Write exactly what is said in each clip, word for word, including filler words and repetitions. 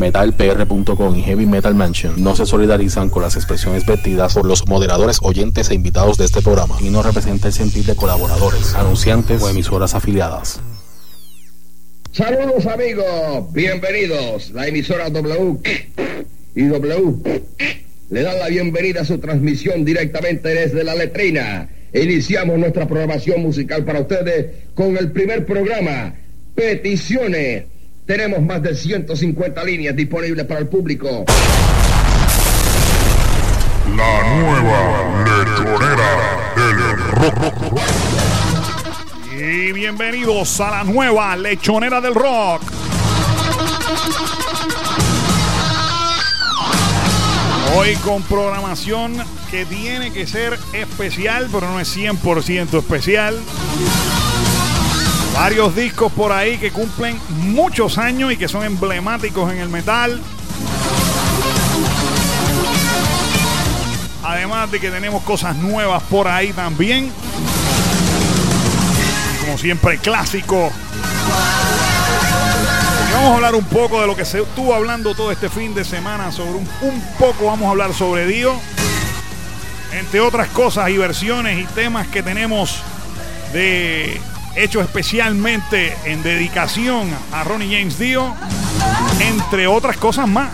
metal p r punto com y Heavy Metal Mansion no se solidarizan con las expresiones vertidas por los moderadores, oyentes e invitados de este programa y no representa el sentir de colaboradores, anunciantes o emisoras afiliadas. Saludos amigos, bienvenidos. La emisora W y W le dan la bienvenida a su transmisión directamente desde la letrina. Iniciamos nuestra programación musical para ustedes con el primer programa, Peticiones. Tenemos más de ciento cincuenta líneas disponibles para el público. La nueva lechonera del rock. Y bienvenidos a la nueva lechonera del rock. Hoy con programación que tiene que ser especial, pero no es cien por ciento especial. Varios discos por ahí que cumplen muchos años y que son emblemáticos en el metal. Además de que tenemos cosas nuevas por ahí también. Y como siempre, clásico. Y vamos a hablar un poco de lo que se estuvo hablando todo este fin de semana. Sobre un, un poco vamos a hablar sobre Dio. Entre otras cosas y versiones y temas que tenemos de hechos especialmente en dedicación a Ronnie James Dio. Entre otras cosas más.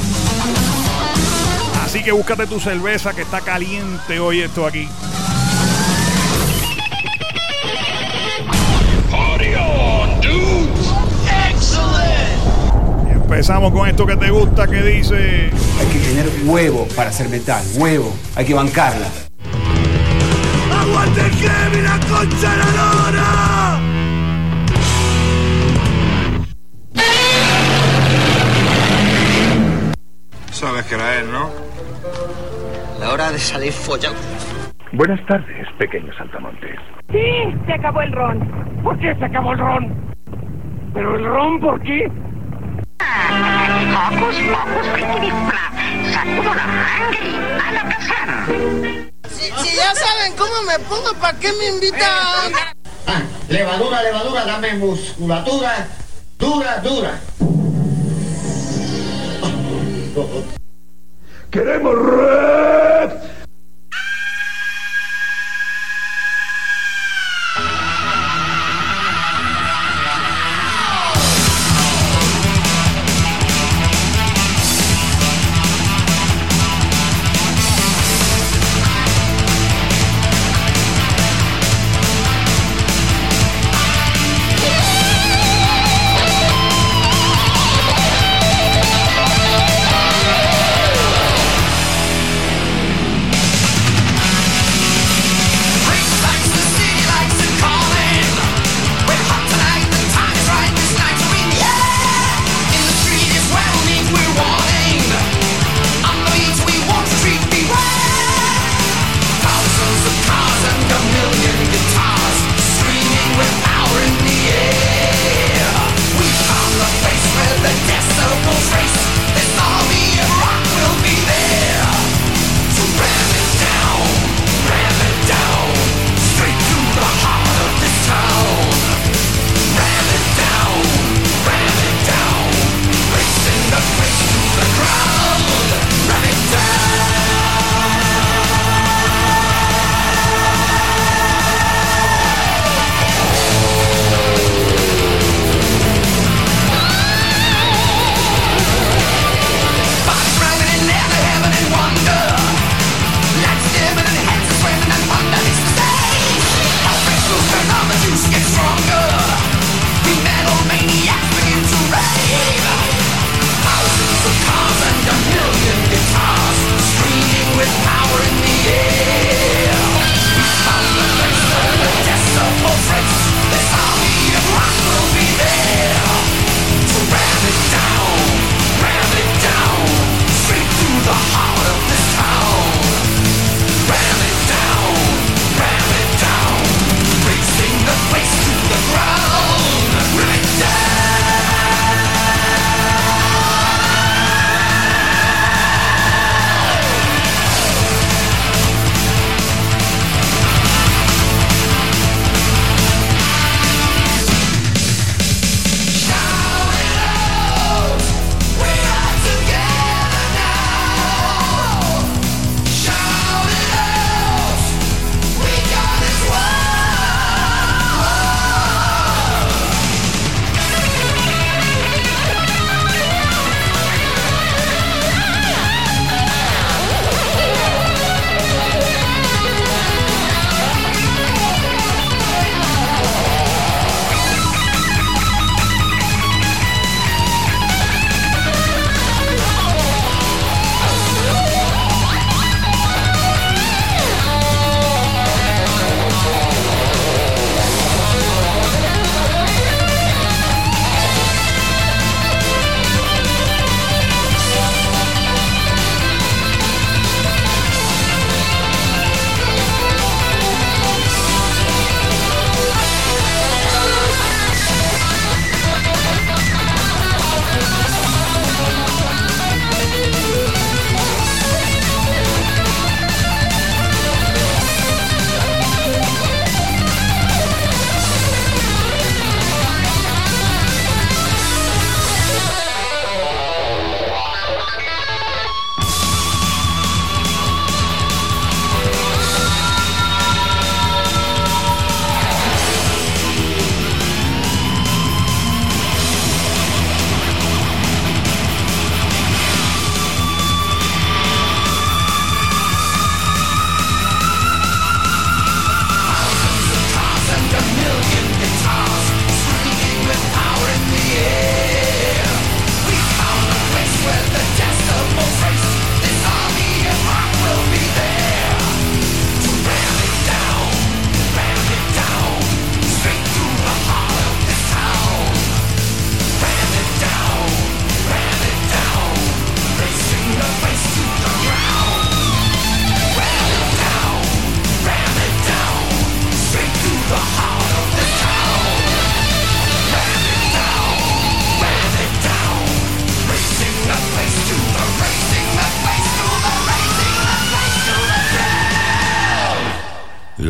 Así que búscate tu cerveza que está caliente hoy esto aquí. Party on, dudes. Excellent. Y empezamos con esto que te gusta, que dice: hay que tener huevo para hacer metal, huevo, hay que bancarla. ¡Aguante Kevin, la concha de la lora! Sabes que era él, ¿no? La hora de salir follado. Buenas tardes, pequeño saltamontes. Sí, se acabó el ron. ¿Por qué se acabó el ron? ¿Pero el ron por qué? Focus, focus, piquiripla. Sacudo la sangre. Van a pasar. Si, si ya saben cómo me pongo, ¿para qué me invitan? Ah, levadura, levadura, dame musculatura. Dura, dura. ¡Queremos rap!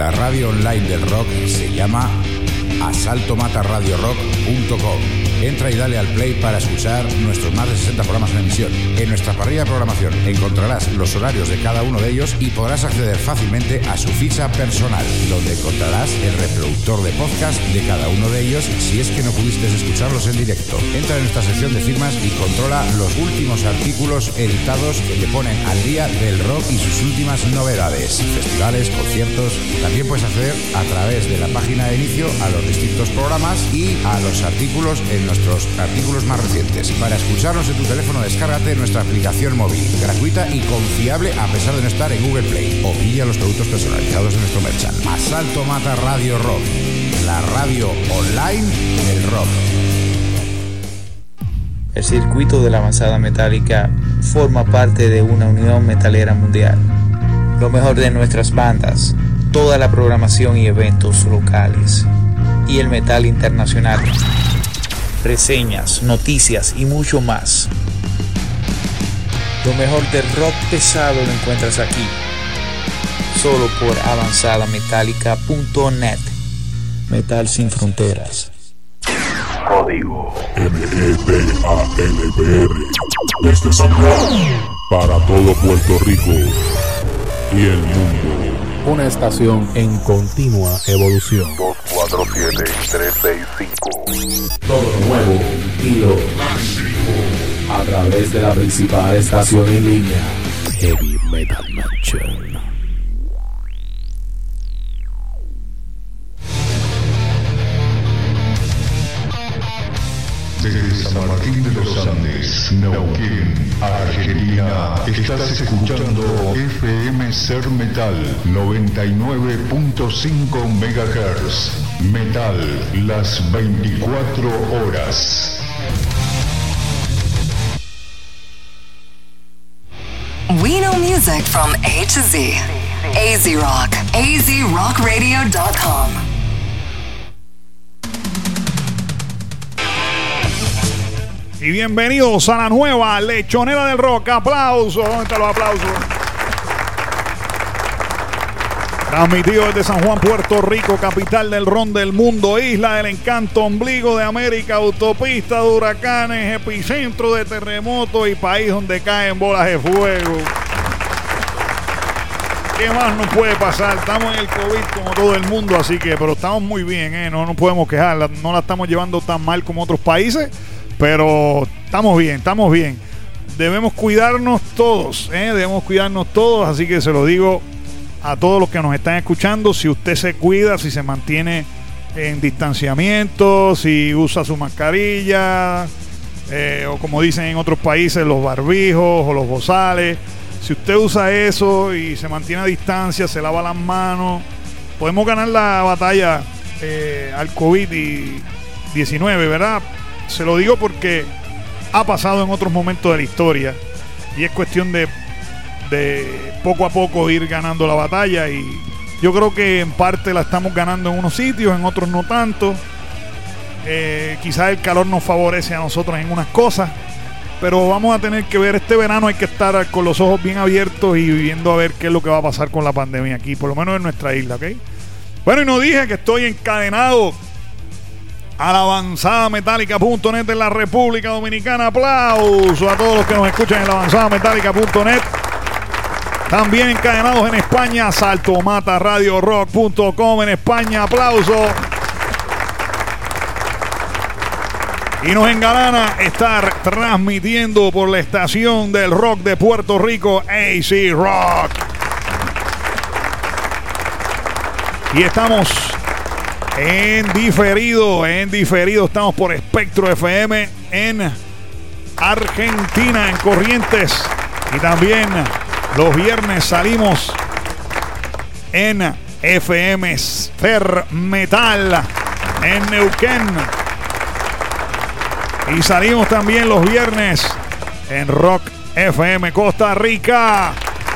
La radio online del rock se llama asalto mata radio rock punto com. Entra y dale al play para escuchar nuestros más de sesenta programas en emisión. En nuestra parrilla de programación encontrarás los horarios de cada uno de ellos y podrás acceder fácilmente a su ficha personal, donde encontrarás el reproductor de podcast de cada uno de ellos si es que no pudiste escucharlos en directo. Entra en nuestra sección de firmas y controla los últimos artículos editados que te ponen al día del rock y sus últimas novedades, festivales, conciertos. También puedes acceder a través de la página de inicio a los distintos programas y a los artículos en nuestros artículos más recientes. Para escucharnos en tu teléfono, descárgate nuestra aplicación móvil, gratuita y confiable a pesar de no estar en Google Play. O pilla los productos personalizados de nuestro merchan. Asalto Mata Radio Rock, la radio online del rock. El circuito de la avanzada metálica forma parte de una unión metalera mundial. Lo mejor de nuestras bandas, toda la programación y eventos locales, y el metal internacional. Reseñas, noticias y mucho más. Lo mejor del rock pesado lo encuentras aquí, solo por avanzada metálica punto net. Metal sin fronteras. Código M E T A L P R desde San Juan para todo Puerto Rico y el mundo. Una estación en continua evolución. dos cuatro siete, tres seis cinco. Todo nuevo y lo máximo a través de la principal estación en línea, Heavy Metal Mansion. Desde San Martín de los Andes, Neuquén, Argentina, estás escuchando F M Ser Metal noventa y nueve punto cinco megahertz. Metal, las veinticuatro horas. We know music from A to Z. A Z Rock. A Z rock radio dot com. Y bienvenidos a la nueva lechonera del rock. Aplausos. ¿Dónde están los aplausos? Transmitido desde San Juan, Puerto Rico, capital del ron del mundo, isla del encanto, ombligo de América, autopista de huracanes, epicentro de terremotos y país donde caen bolas de fuego. ¿Qué más nos puede pasar? Estamos en el COVID como todo el mundo, así que, pero estamos muy bien, ¿eh? No nos podemos quejar, no la estamos llevando tan mal como otros países. Pero estamos bien, estamos bien. Debemos cuidarnos todos, ¿eh? Debemos cuidarnos todos, así que se lo digo a todos los que nos están escuchando. Si usted se cuida, si se mantiene en distanciamiento, si usa su mascarilla, eh, o como dicen en otros países, los barbijos o los bozales. Si usted usa eso y se mantiene a distancia, se lava las manos, podemos ganar la batalla eh, al COVID diecinueve, ¿verdad? Se lo digo porque ha pasado en otros momentos de la historia y es cuestión de, de poco a poco ir ganando la batalla, y yo creo que en parte la estamos ganando en unos sitios, en otros no tanto. Eh, quizás el calor nos favorece a nosotros en unas cosas, pero vamos a tener que ver. Este verano hay que estar con los ojos bien abiertos y viendo a ver qué es lo que va a pasar con la pandemia aquí, por lo menos en nuestra isla, ¿ok? Bueno, y no dije que estoy encadenado a la avanzada metálica punto net en la República Dominicana. Aplauso a todos los que nos escuchan en la avanzada metálica punto net. También encadenados en España, asalto mata radio rock punto com en España. Aplauso. Y nos engalana estar transmitiendo por la estación del rock de Puerto Rico, A Z Rock. Y estamos en diferido, en diferido estamos por Espectro F M en Argentina, en Corrientes, y también los viernes salimos en F M Fer Metal en Neuquén, y salimos también los viernes en Rock F M Costa Rica.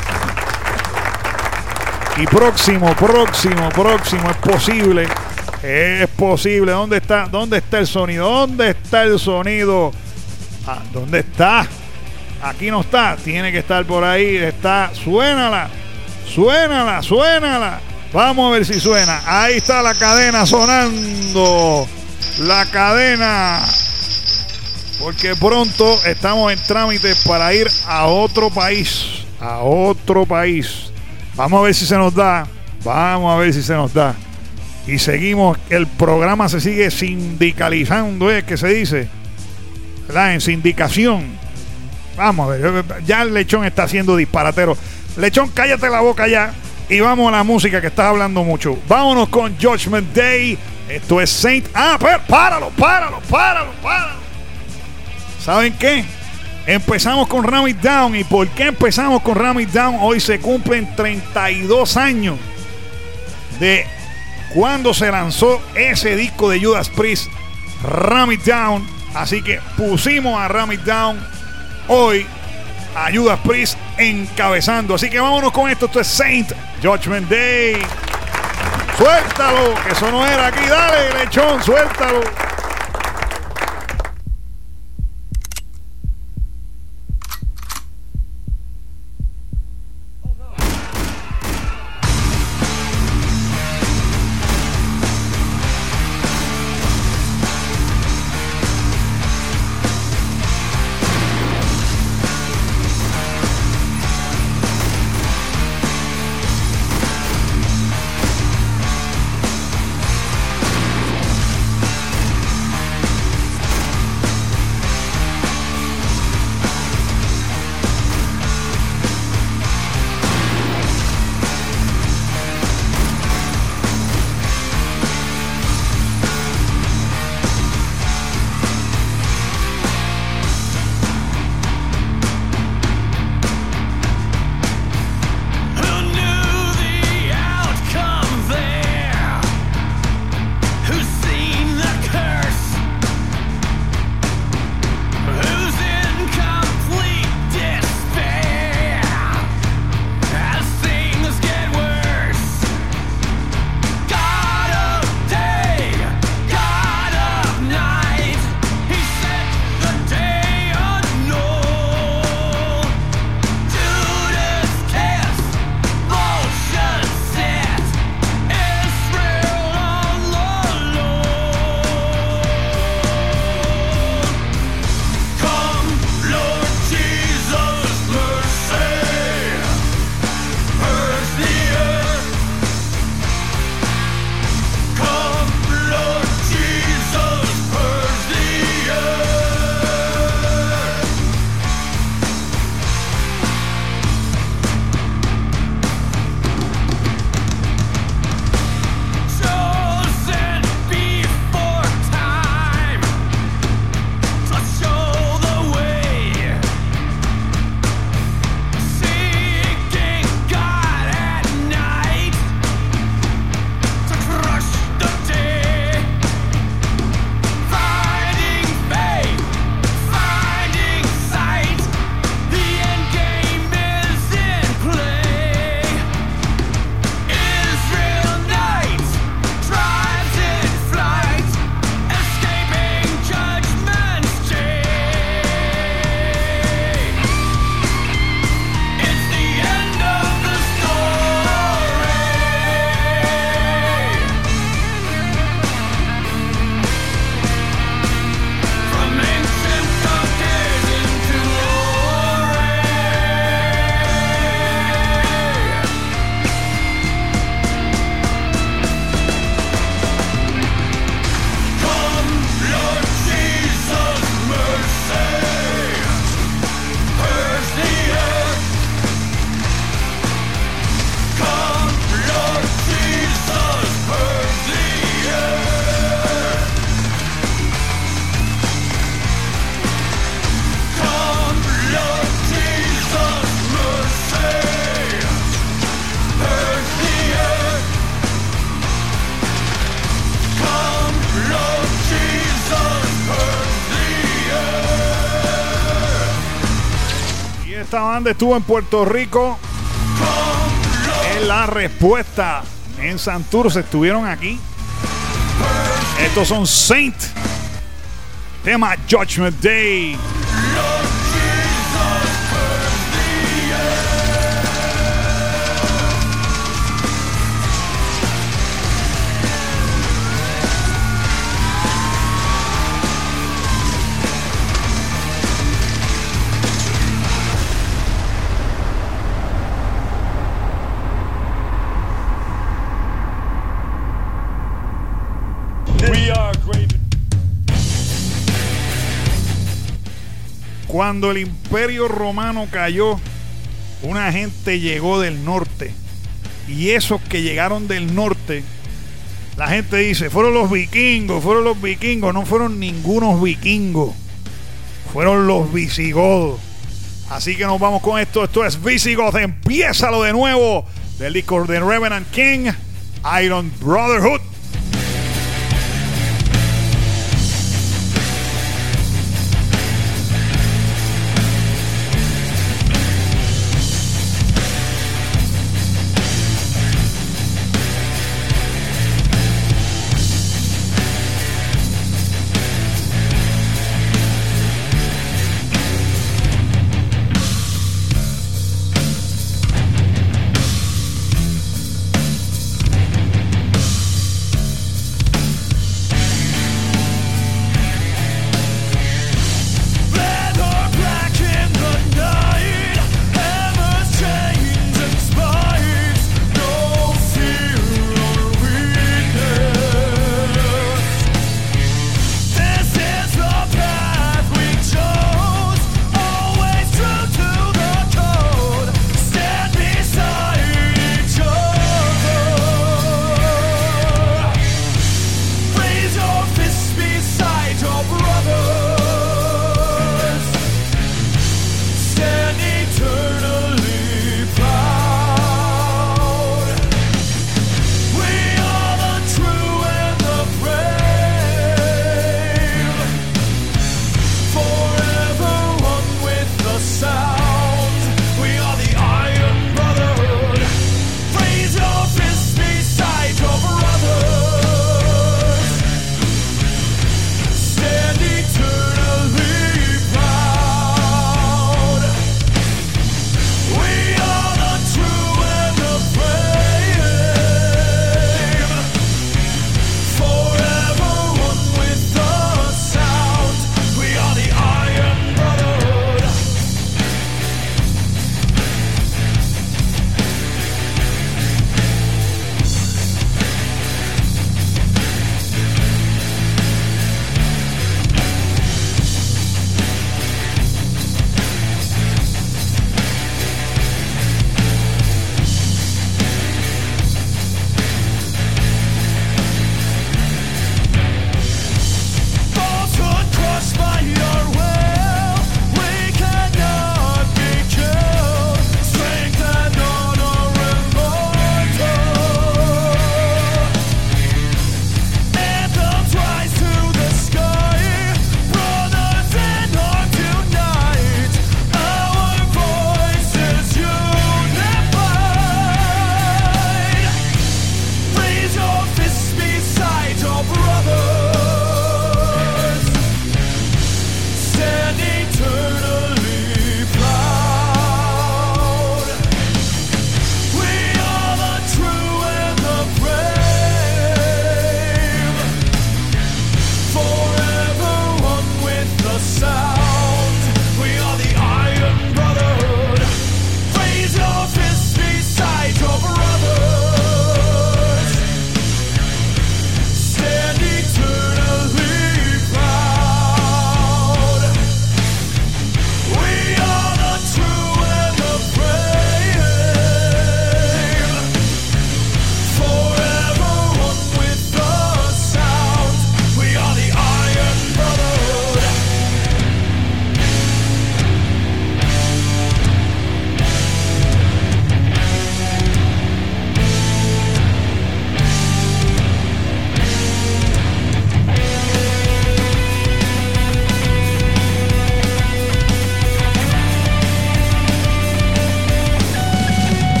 Y próximo, próximo, próximo, es posible, es posible. ¿Dónde está? ¿Dónde está el sonido? ¿Dónde está el sonido? Ah, ¿dónde está? Aquí no está, tiene que estar por ahí. Está, suénala, suénala, suénala. Vamos a ver si suena. Ahí está la cadena sonando. La cadena. Porque pronto estamos en trámites para ir a otro país. A otro país. Vamos a ver si se nos da. Vamos a ver si se nos da. Y seguimos. El programa se sigue sindicalizando, ¿es que se dice? ¿Verdad? En sindicación. Vamos a ver. Ya el Lechón está haciendo disparatero. Lechón, cállate la boca ya. Y vamos a la música que estás hablando mucho. Vámonos con Judgment Day. Esto es Saint. Ah, pero páralo, páralo, páralo, páralo. ¿Saben qué? Empezamos con Ram It Down. ¿Y por qué empezamos con Ram It Down? Hoy se cumplen treinta y dos años de cuando se lanzó ese disco de Judas Priest, Ram It Down. Así que pusimos a Ram It Down hoy, a Judas Priest encabezando. Así que vámonos con esto. Esto es Saint, Judgment Day. Suéltalo, que eso no era aquí. Dale, Lechón, suéltalo. Esta banda estuvo en Puerto Rico en La Respuesta. En Santurce estuvieron aquí. Estos son Saint. Tema Judgment Day. Cuando el Imperio Romano cayó, una gente llegó del norte. Y esos que llegaron del norte, la gente dice, fueron los vikingos, fueron los vikingos. No fueron ningunos vikingos. Fueron los visigodos. Así que nos vamos con esto. Esto es Visigoth. Empiézalo de nuevo. Del disco de Revenant King, Iron Brotherhood.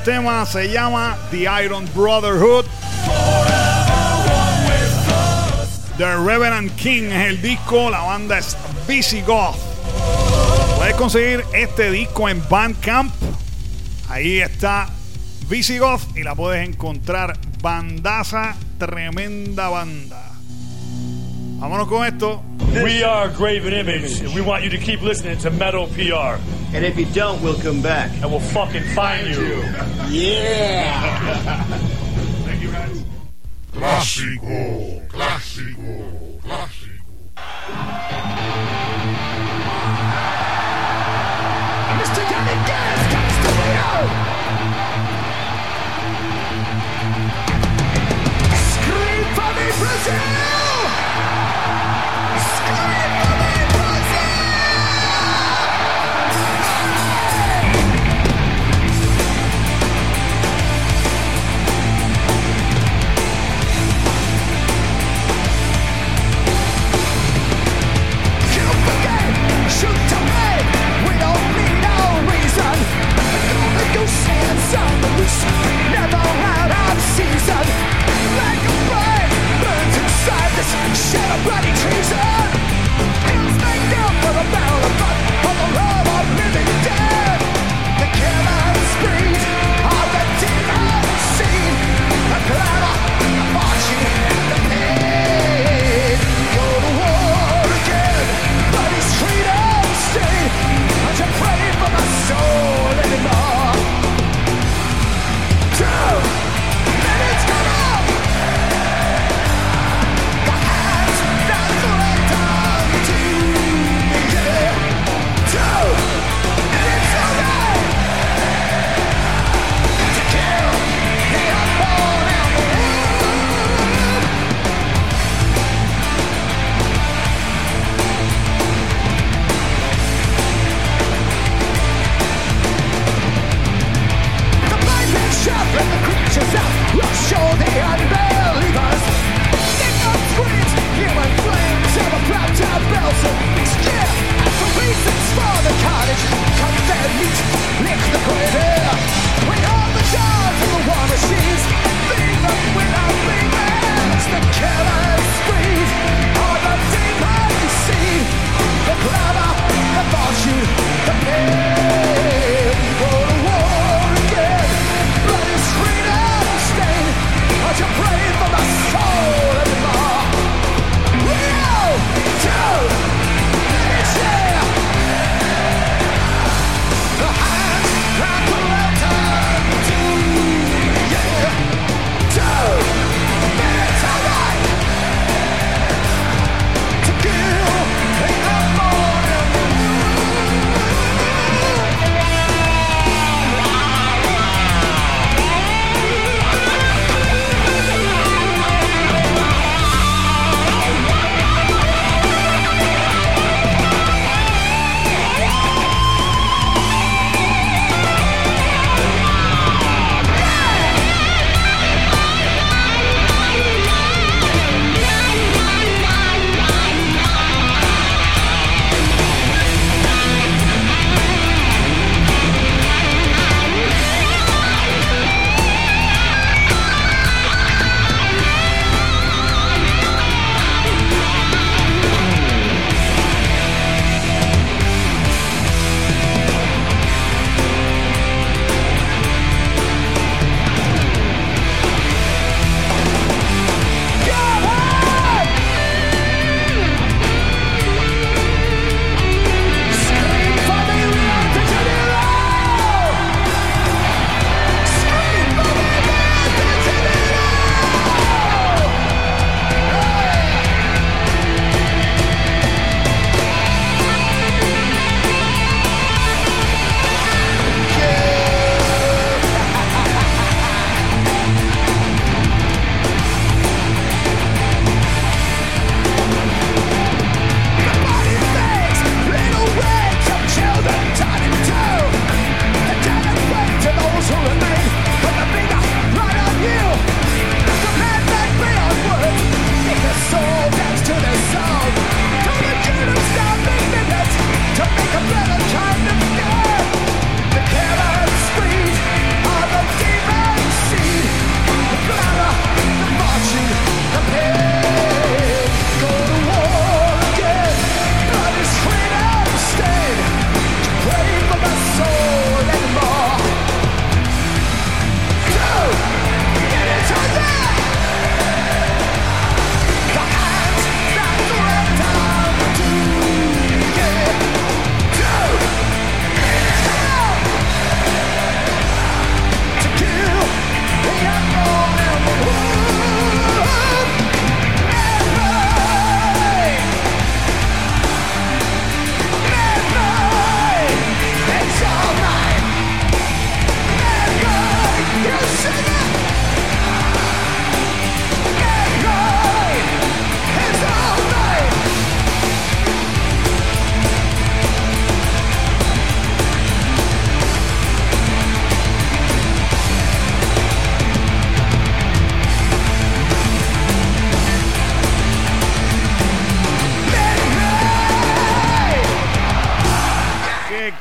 tema se llama The Iron Brotherhood. The Reverend King es el disco. La banda es Visigoth. Puedes conseguir este disco en Bandcamp. Ahí está Visigoth y la puedes encontrar. Bandaza, tremenda banda. Vámonos con esto. We are Graven Image, and we want you to keep listening to Metal P R. And if you don't, we'll come back. And we'll fucking find you. Yeah! Thank you, guys. Clásico, clásico, clásico. mister Johnny Gas comes to you! Scream for me, Brazil! Shoot to me, we don't need no reason. The goose hands on the loose, never out of season. Like a flame burns inside.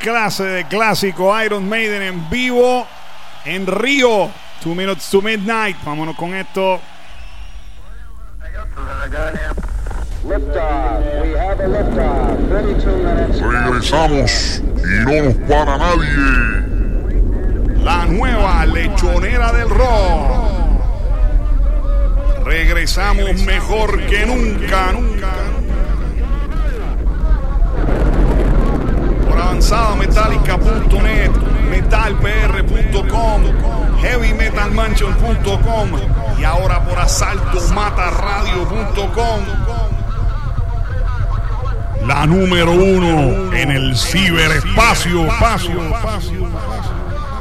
clase de clásico Iron Maiden en vivo en Río. Two minutes to midnight. Vámonos con esto. Regresamos y no nos para nadie. La nueva lechonera del rock. Regresamos mejor que nunca, nunca. Por avanzada metálica punto net, metal p r punto com, heavy metal mansion punto com y ahora por asalto mata radio punto com. La número uno en el ciberespacio. Espacio, espacio, espacio.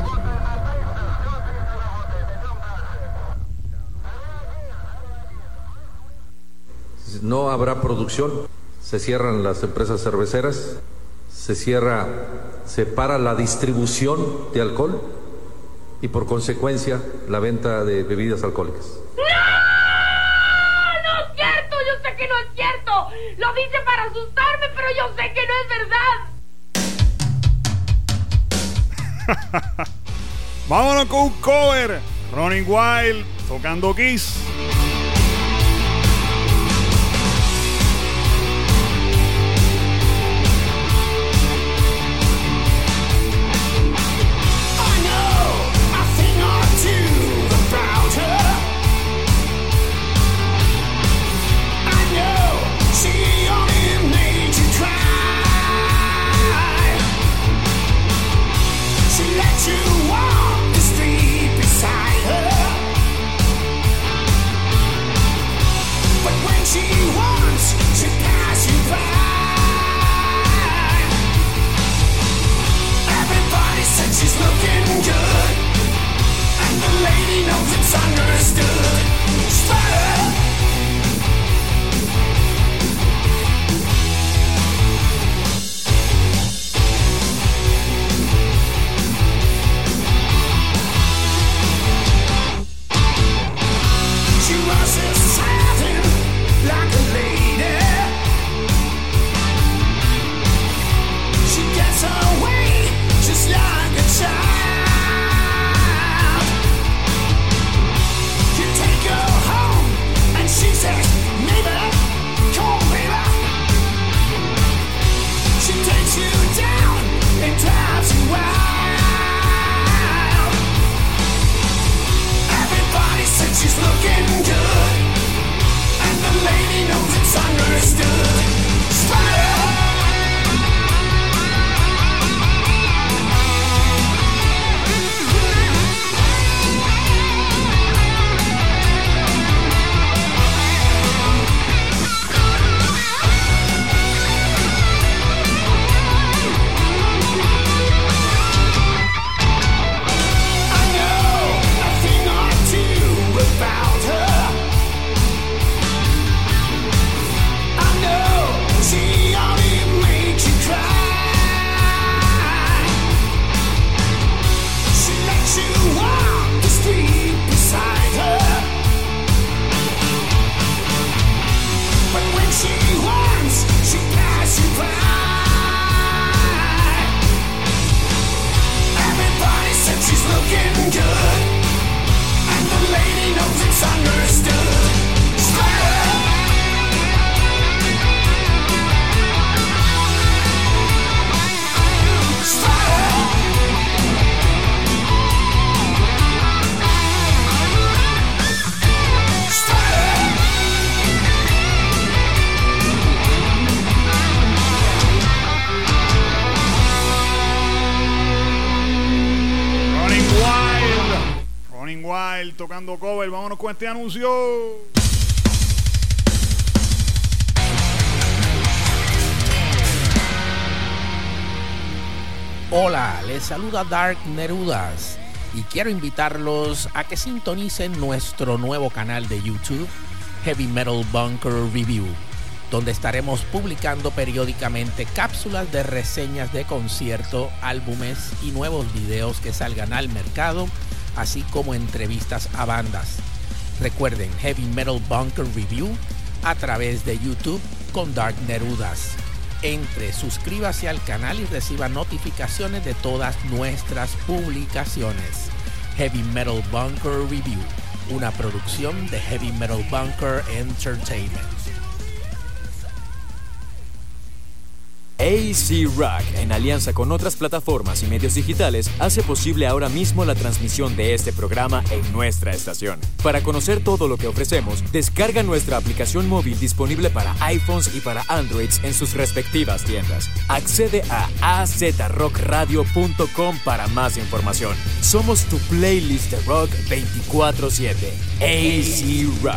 No habrá producción, se cierran las empresas cerveceras, se cierra, se para la distribución de alcohol y por consecuencia la venta de bebidas alcohólicas. ¡No! ¡No es cierto! Yo sé que no es cierto. Lo dice para asustarme, pero yo sé que no es verdad. Vámonos con un cover. Running Wild tocando Kiss. Tocando cover, vámonos con este anuncio. Hola, les saluda Dark Nerudas y quiero invitarlos a que sintonicen nuestro nuevo canal de YouTube, Heavy Metal Bunker Review, donde estaremos publicando periódicamente cápsulas de reseñas de concierto, álbumes y nuevos videos que salgan al mercado, así como entrevistas a bandas. Recuerden, Heavy Metal Bunker Review a través de YouTube con Dark Nerudas. Entre, suscríbase al canal y reciba notificaciones de todas nuestras publicaciones. Heavy Metal Bunker Review, una producción de Heavy Metal Bunker Entertainment. A C Rock, en alianza con otras plataformas y medios digitales, hace posible ahora mismo la transmisión de este programa en nuestra estación. Para conocer todo lo que ofrecemos, descarga nuestra aplicación móvil disponible para iPhones y para Androids en sus respectivas tiendas. Accede a a z rock radio punto com para más información. Somos tu playlist de rock veinticuatro siete. A C Rock.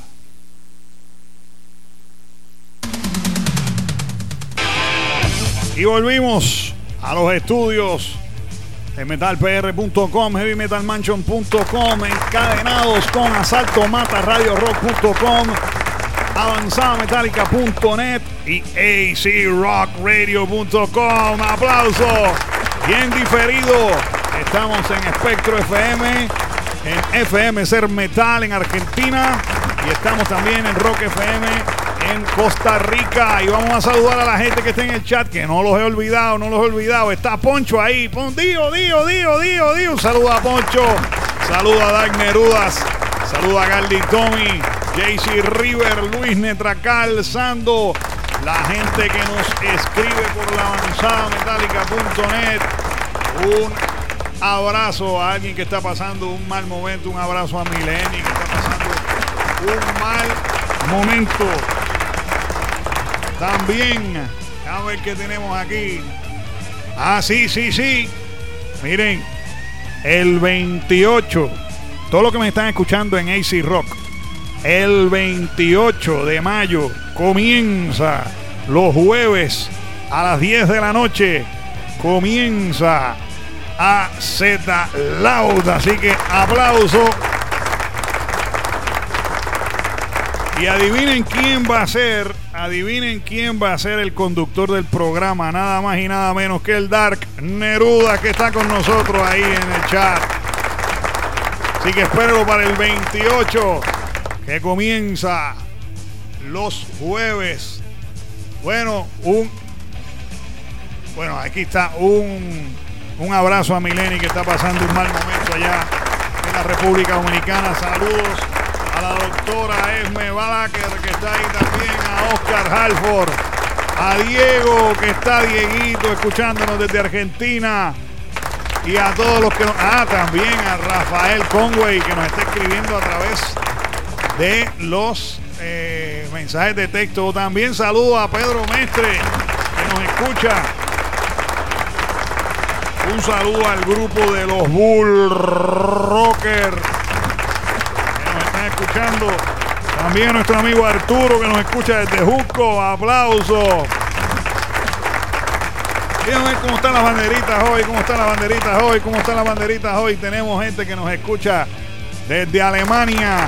Y volvimos a los estudios de metal p r punto com, heavy metal mansion punto com, encadenados con asalto mata radio rock punto com, avanzada metálica punto net y a c rock radio punto com. Aplauso. Bien diferido. Estamos en Espectro F M, en F M Ser Metal en Argentina y estamos también en Rock F M en Costa Rica. Y vamos a saludar a la gente que está en el chat, que no los he olvidado, no los he olvidado. Está Poncho ahí. Pon, Dio, Dio, Dio, Dio, Dio. Un saludo a Poncho. Saludo a Dark Nerudas. Saludo a Galdi Tommy, J C River, Luis Netracal, Sando. La gente que nos escribe por la avanzada metálica punto net. Un abrazo a alguien que está pasando un mal momento. Un abrazo a Mileni, que está pasando un mal momento. También, a ver qué tenemos aquí. Ah, sí, sí, sí. Miren, el veintiocho, todo lo que me están escuchando en A C Rock, el veintiocho de mayo comienza los jueves a las diez de la noche. Comienza A Z Loud. Así que aplauso. Y adivinen quién va a ser, adivinen quién va a ser el conductor del programa, nada más y nada menos que el Dark Neruda, que está con nosotros ahí en el chat. Así que espérenlo para el veintiocho, que comienza los jueves. Bueno, un bueno, aquí está un, un abrazo a Mileni, que está pasando un mal momento allá en la República Dominicana. Saludos a la doctora Esme Balaker, que está ahí también, a Oscar Halford, a Diego, que está Dieguito escuchándonos desde Argentina, y a todos los que nos, ah, también a Rafael Conway, que nos está escribiendo a través de los eh, mensajes de texto. También saludo a Pedro Mestre, que nos escucha. Un saludo al grupo de los Bull Rocker, escuchando. También a nuestro amigo Arturo, que nos escucha desde Jusco. Aplauso. Díganme cómo están las banderitas hoy, cómo están las banderitas hoy, cómo están las banderitas hoy. Tenemos gente que nos escucha desde Alemania,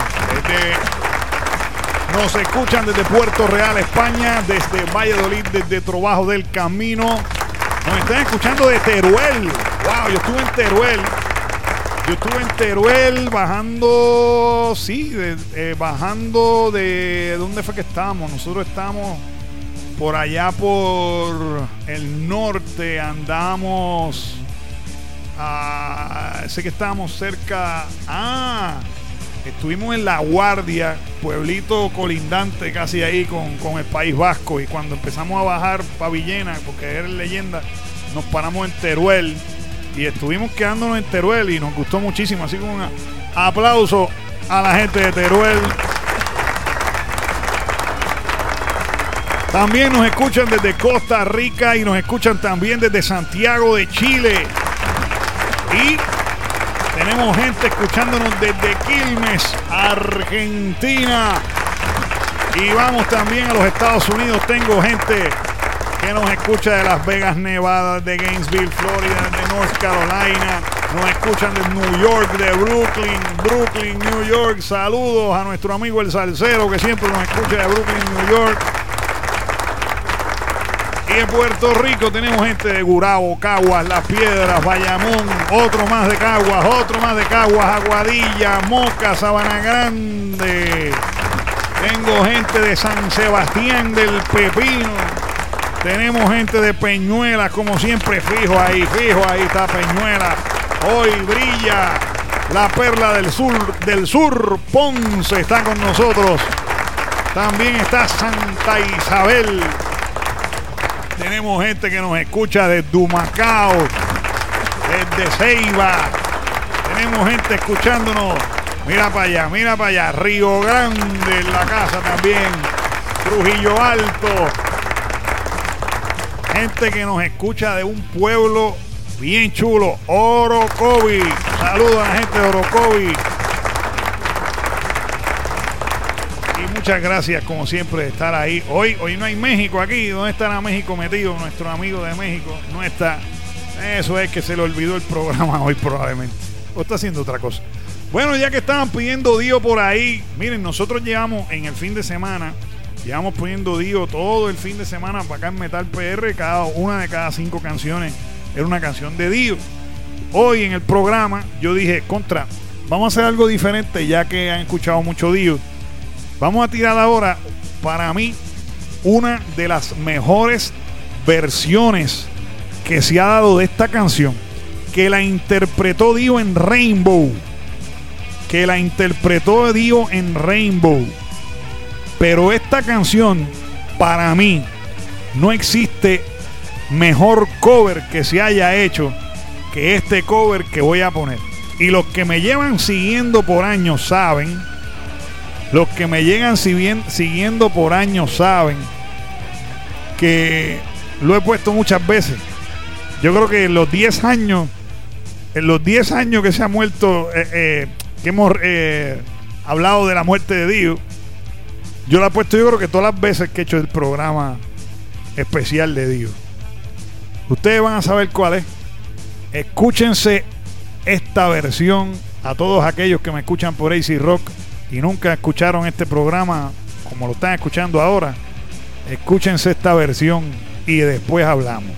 desde nos escuchan desde Puerto Real, España, desde Valladolid, desde Trobajo del Camino. Nos están escuchando de Teruel. Wow, yo estuve en Teruel. Yo estuve en Teruel bajando, sí, de, eh, bajando de, ¿dónde fue que estábamos? Nosotros estamos por allá por el norte, andamos, a, sé que estábamos cerca, ah, estuvimos en La Guardia, pueblito colindante casi ahí con, con el País Vasco, y cuando empezamos a bajar para Villena, porque era leyenda, nos paramos en Teruel. Y estuvimos quedándonos en Teruel y nos gustó muchísimo. Así que un aplauso a la gente de Teruel. También nos escuchan desde Costa Rica y nos escuchan también desde Santiago de Chile. Y tenemos gente escuchándonos desde Quilmes, Argentina. Y vamos también a los Estados Unidos. Tengo gente que nos escucha de Las Vegas, Nevada, de Gainesville, Florida, de North Carolina. Nos escuchan de New York, de Brooklyn, Brooklyn, New York. Saludos a nuestro amigo el Salsero, que siempre nos escucha de Brooklyn, New York. Y en Puerto Rico tenemos gente de Gurabo, Caguas, Las Piedras, Bayamón, otro más de Caguas, otro más de Caguas, Aguadilla, Moca, Sabana Grande. Tengo gente de San Sebastián del Pepino. Tenemos gente de Peñuelas, como siempre, fijo ahí, fijo ahí está Peñuelas. Hoy brilla la perla del sur, del sur, Ponce está con nosotros. También está Santa Isabel. Tenemos gente que nos escucha desde Humacao, desde Ceiba. Tenemos gente escuchándonos. Mira para allá, mira para allá. Río Grande en la casa también. Trujillo Alto. Gente que nos escucha de un pueblo bien chulo, Orocovi. Saludos a la gente de Orocovi. Y muchas gracias, como siempre, de estar ahí. Hoy, hoy no hay México aquí. ¿Dónde estará México metido? Nuestro amigo de México no está. Eso es que se le olvidó el programa hoy probablemente. O está haciendo otra cosa. Bueno, ya que estaban pidiendo Dio por ahí, miren, nosotros llevamos en el fin de semana, llevamos poniendo Dio todo el fin de semana para acá en Metal P R, cada una de cada cinco canciones era una canción de Dio. Hoy en el programa yo dije, contra, vamos a hacer algo diferente ya que han escuchado mucho Dio. Vamos a tirar ahora, para mí, una de las mejores versiones que se ha dado de esta canción, que la interpretó Dio en Rainbow. Que la interpretó Dio en Rainbow. Pero esta canción, para mí, no existe mejor cover que se haya hecho que este cover que voy a poner. Y los que me llevan siguiendo por años saben, los que me llegan siguiendo por años saben que lo he puesto muchas veces. Yo creo que en los diez años, en los diez años que se ha muerto, eh, eh, que hemos eh, hablado de la muerte de Dio, yo la he puesto, yo creo que todas las veces que he hecho el programa especial de Dio. Ustedes van a saber cuál es. Escúchense esta versión. A todos aquellos que me escuchan por A C Rock y nunca escucharon este programa como lo están escuchando ahora, escúchense esta versión y después hablamos.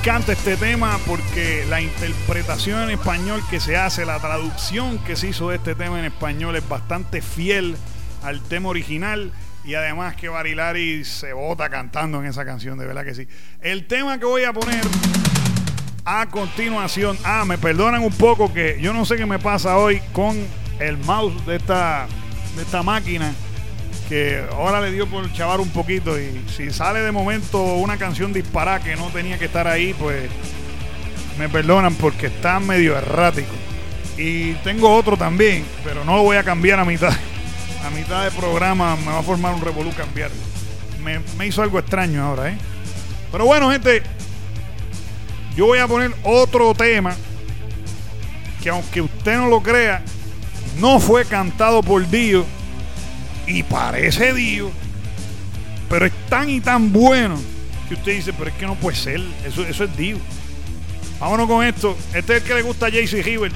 encanta este tema porque la interpretación en español que se hace, la traducción que se hizo de este tema en español es bastante fiel al tema original. Y además que Barilari se bota cantando en esa canción, de verdad que sí. El tema que voy a poner a continuación. Ah, me perdonan un poco que yo no sé qué me pasa hoy con el mouse de esta, de esta máquina, que ahora le dio por chavar un poquito. Y si sale de momento una canción disparada que no tenía que estar ahí, pues me perdonan porque está medio errático. Y tengo otro también, pero no lo voy a cambiar a mitad. A mitad de programa me va a formar un revolú cambiar. Me, me hizo algo extraño ahora, ¿eh? Pero bueno, gente, yo voy a poner otro tema que, aunque usted no lo crea, no fue cantado por Dio y parece Dio, pero es tan y tan bueno que usted dice, pero es que no puede ser, eso, eso es Dio. Vámonos con esto. Este es el que le gusta a J C Hibbert.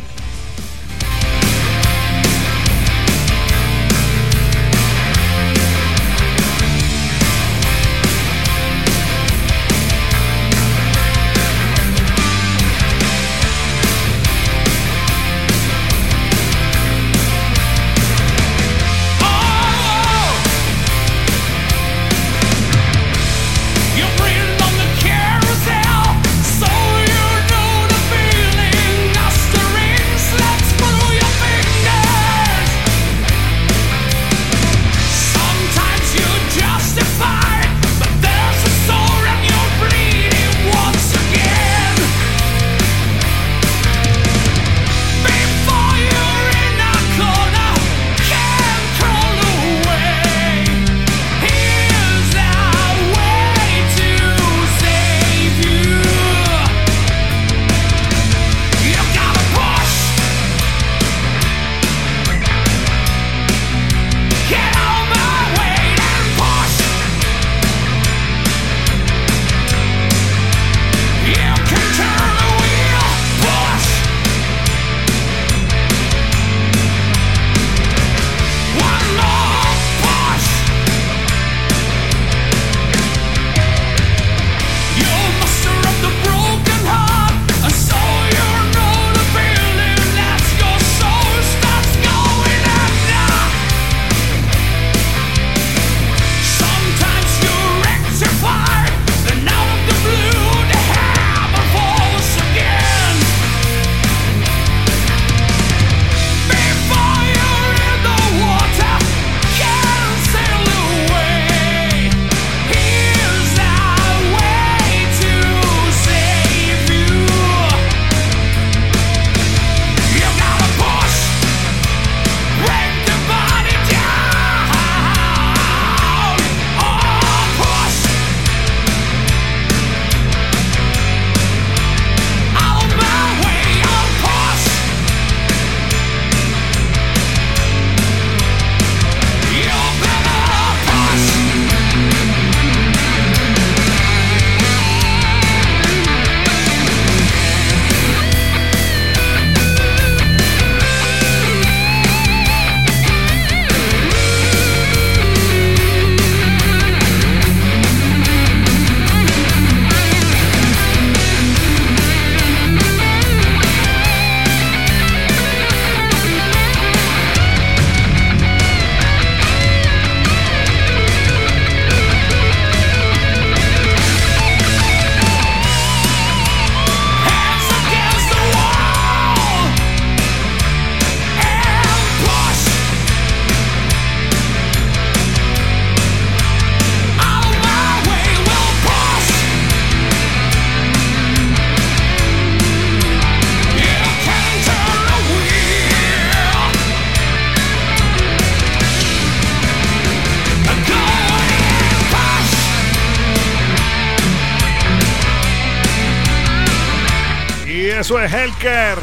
Eso es Helker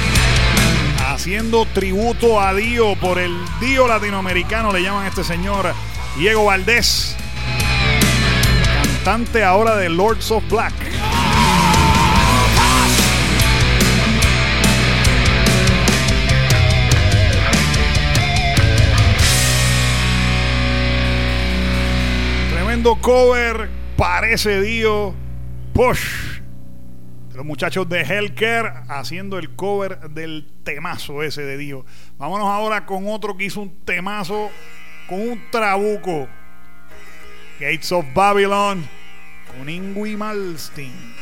haciendo tributo a Dio por el Dio latinoamericano, le llaman a este señor Diego Valdés, cantante ahora de Lords of Black. Tremendo cover, parece Dio, Push. Los muchachos de Hellcare haciendo el cover del temazo ese de Dio. Vámonos ahora con otro que hizo un temazo con un trabuco. Gates of Babylon con Yngwie Malmsteen.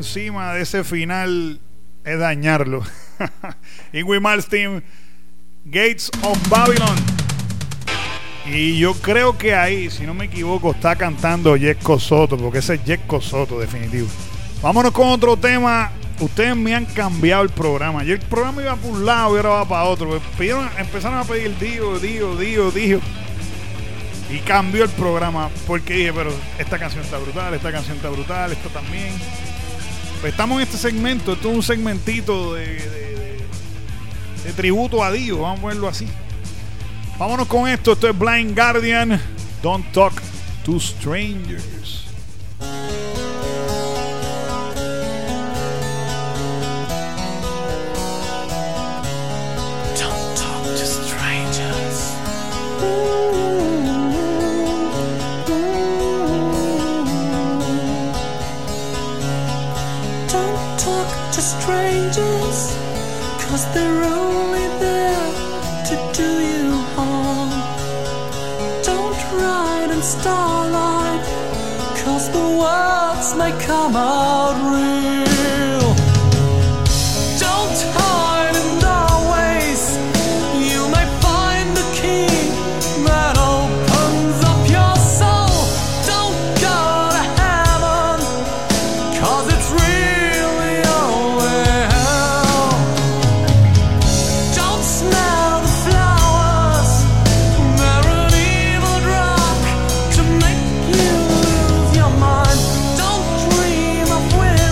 encima de ese final es dañarlo. Yngwie Malmsteen, Gates of Babylon. Y yo creo que ahí, si no me equivoco, está cantando Yesco Soto, porque ese es Yesco Soto, definitivo. Vámonos con otro tema. Ustedes me han cambiado el programa. Ayer el programa iba por un lado y ahora va para otro. Pidieron, empezaron a pedir Dio, Dio, Dio, Dio. Y cambió el programa porque dije, pero esta canción está brutal, esta canción está brutal, esta también. Pues estamos en este segmento, esto es un segmentito de, de, de, de tributo a Dio, vamos a verlo así. Vámonos con esto, esto es Blind Guardian, Don't Talk to Strangers. Don't talk to strangers. Don't talk to strangers, 'cause they're only there to do you harm. Don't ride in starlight, 'cause the words may come out real. Don't hide in doorways, you may find the key that opens up your soul. Don't go to heaven, 'cause it's really only hell. Don't smell the flowers, they're an evil drug to make you lose your mind. Don't dream of wisdom,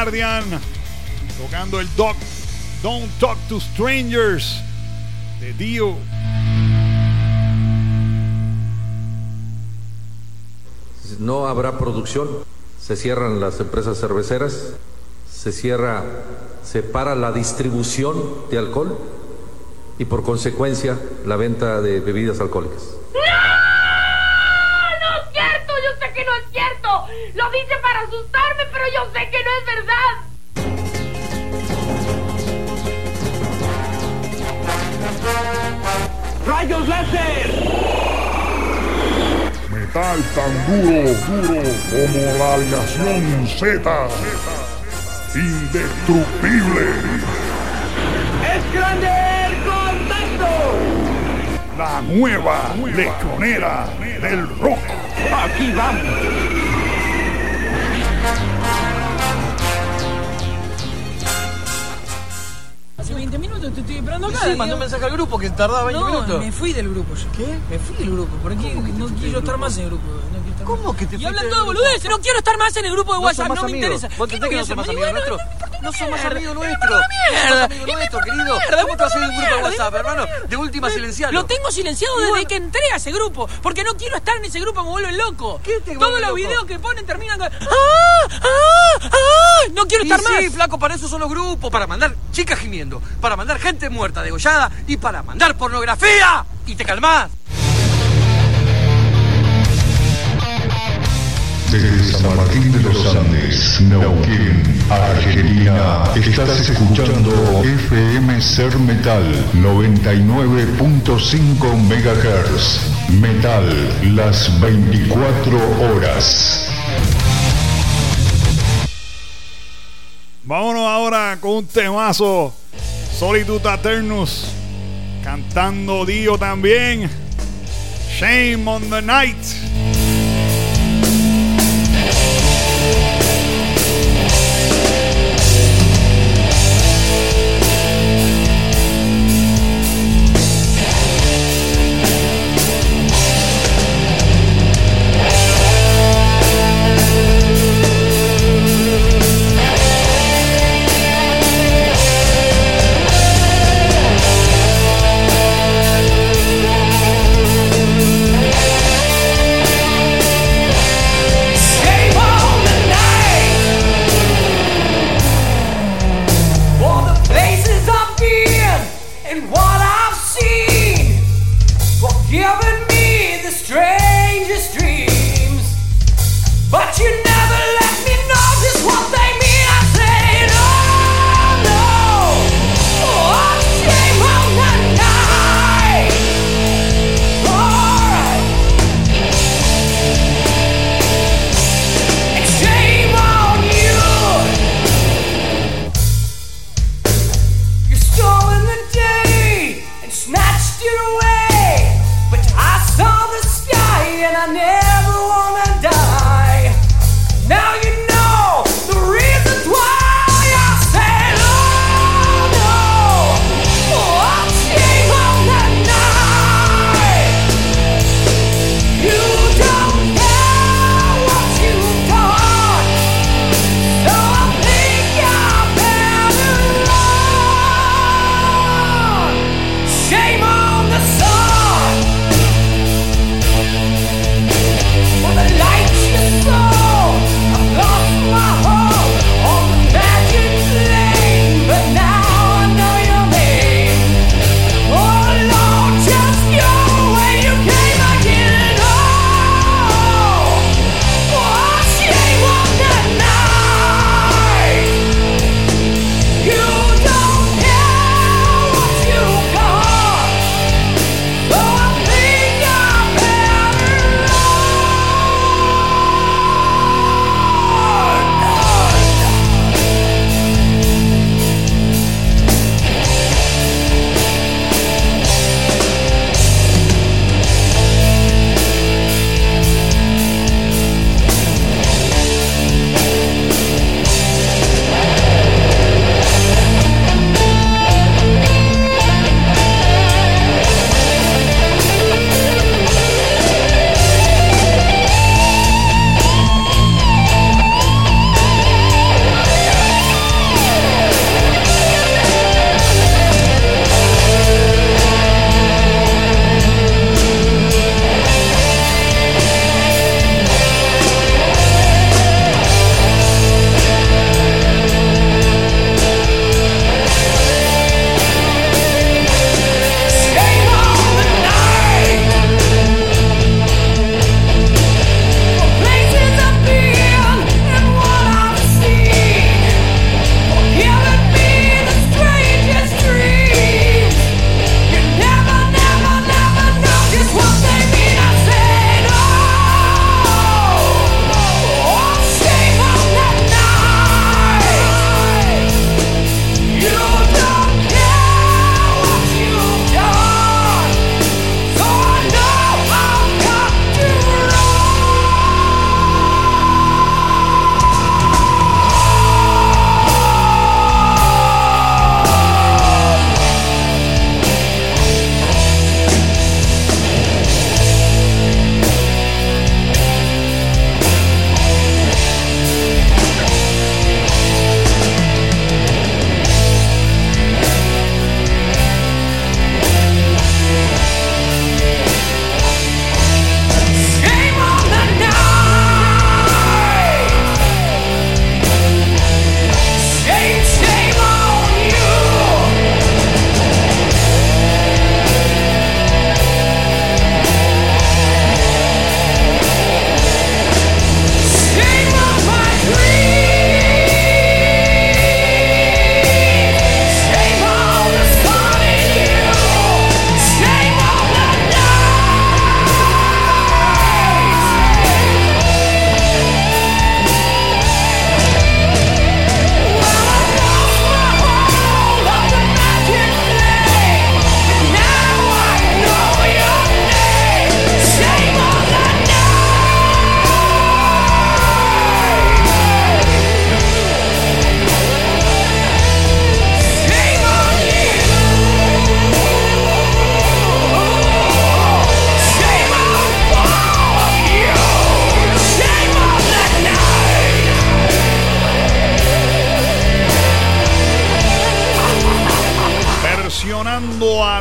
Guardian, tocando el Dog, Don't Talk to Strangers de Dio. No habrá producción, se cierran las empresas cerveceras, se cierra, se para la distribución de alcohol y por consecuencia la venta de bebidas alcohólicas. ¡No! ¡No es cierto! Yo sé que no es cierto. Lo dice para asustarme, pero yo sé que no es verdad. ¡Rayos láser! Metal tan duro, duro como la aleación Z. Indestructible. ¡Es grande el contacto! La nueva legionera del rock. ¡Aquí vamos! Hace veinte minutos te estoy esperando acá. Sí, mandó un mensaje al grupo que tardaba veinte no, minutos. me fui del grupo yo. ¿Qué? Me fui del grupo. ¿Por qué? No quiero estar más en el grupo. No quiero estar ¿Cómo más. que te Y hablan fuiste todo del boludeces. grupo? No quiero estar más en el grupo de No WhatsApp. sos No más me amigos. interesa. ¿Vos ¿Qué entendés que voy a no sos hacer? más Y amigo bueno, nuestro? no me importa No una sos más mierda. amigo Me nuestro. importa una mierda. No sos amigo Y me nuestro, importa una querido. mierda. ¿Cómo te vas a ir de un grupo de Mierda, WhatsApp, me importa hermano? una mierda. De última silencialo. Lo tengo silenciado desde que entré a ese grupo. Porque no quiero estar en ese grupo, me vuelve loco. ¿Qué te Todos vuelve los loco? videos que ponen terminan con. ¡Ah! ¡Ah! ¡Ah! No quiero Y estar más. sí, flaco, para eso son los grupos. Para mandar chicas gimiendo. Para mandar gente muerta, degollada. Y para mandar pornografía. Y te calmás. Desde San Martín de los Andes, Neuquén, Argentina, estás escuchando F M Ser Metal noventa y nueve punto cinco megahertz. Metal, las veinticuatro horas. Vámonos ahora con un temazo. Solitude Aternus. Cantando Dio también. Shame on the Night. But you never let me know just what they mean. I say no, no. Oh, shame on the night. Alright. And shame on you. You're stolen the day.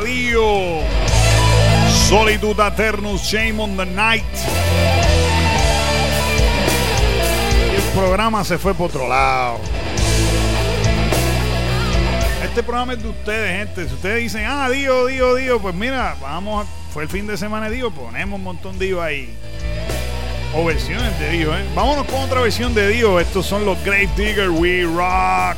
Dio. Solitude Aternus, Shame on the Night. Y el programa se fue por otro lado. Este programa es de ustedes, gente. Si ustedes dicen, ah, Dio, Dio, Dio, pues mira, vamos a, fue el fin de semana de Dio, ponemos un montón de Dio ahí. O versiones de Dio, ¿eh? Vámonos con otra versión de Dio. Estos son los Grave Digger, We Rock.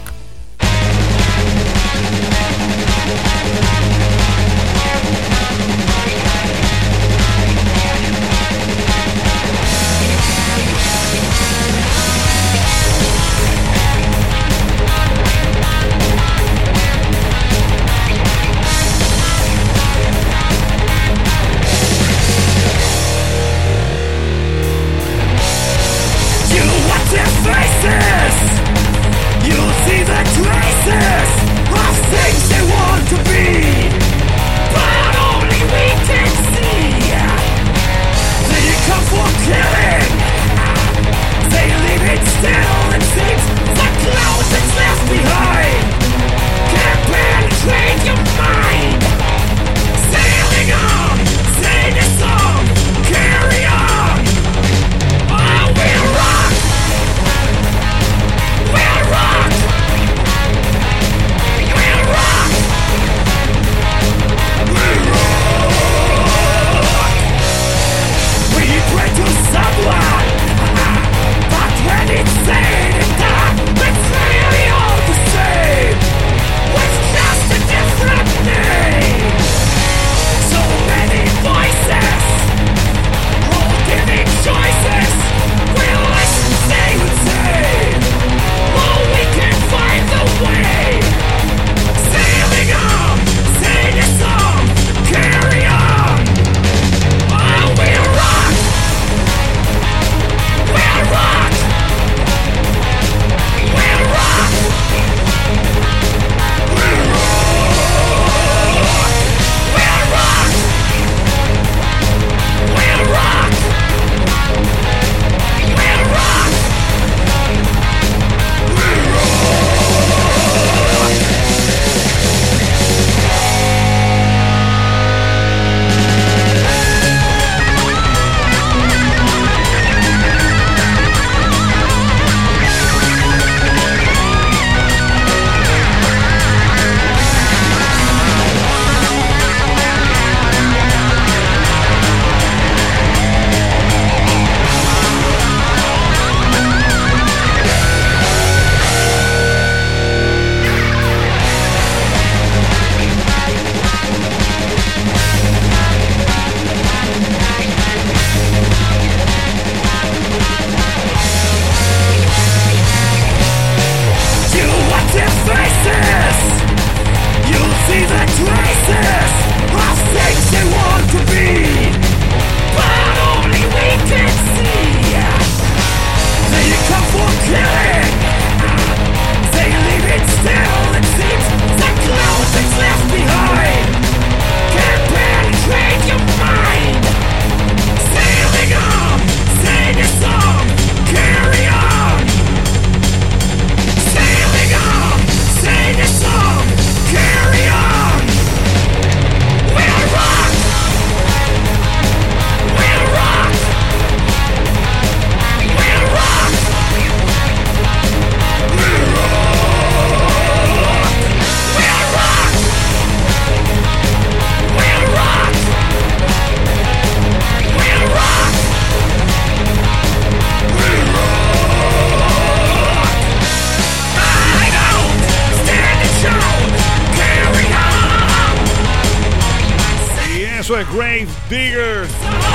Eso es Grave Digger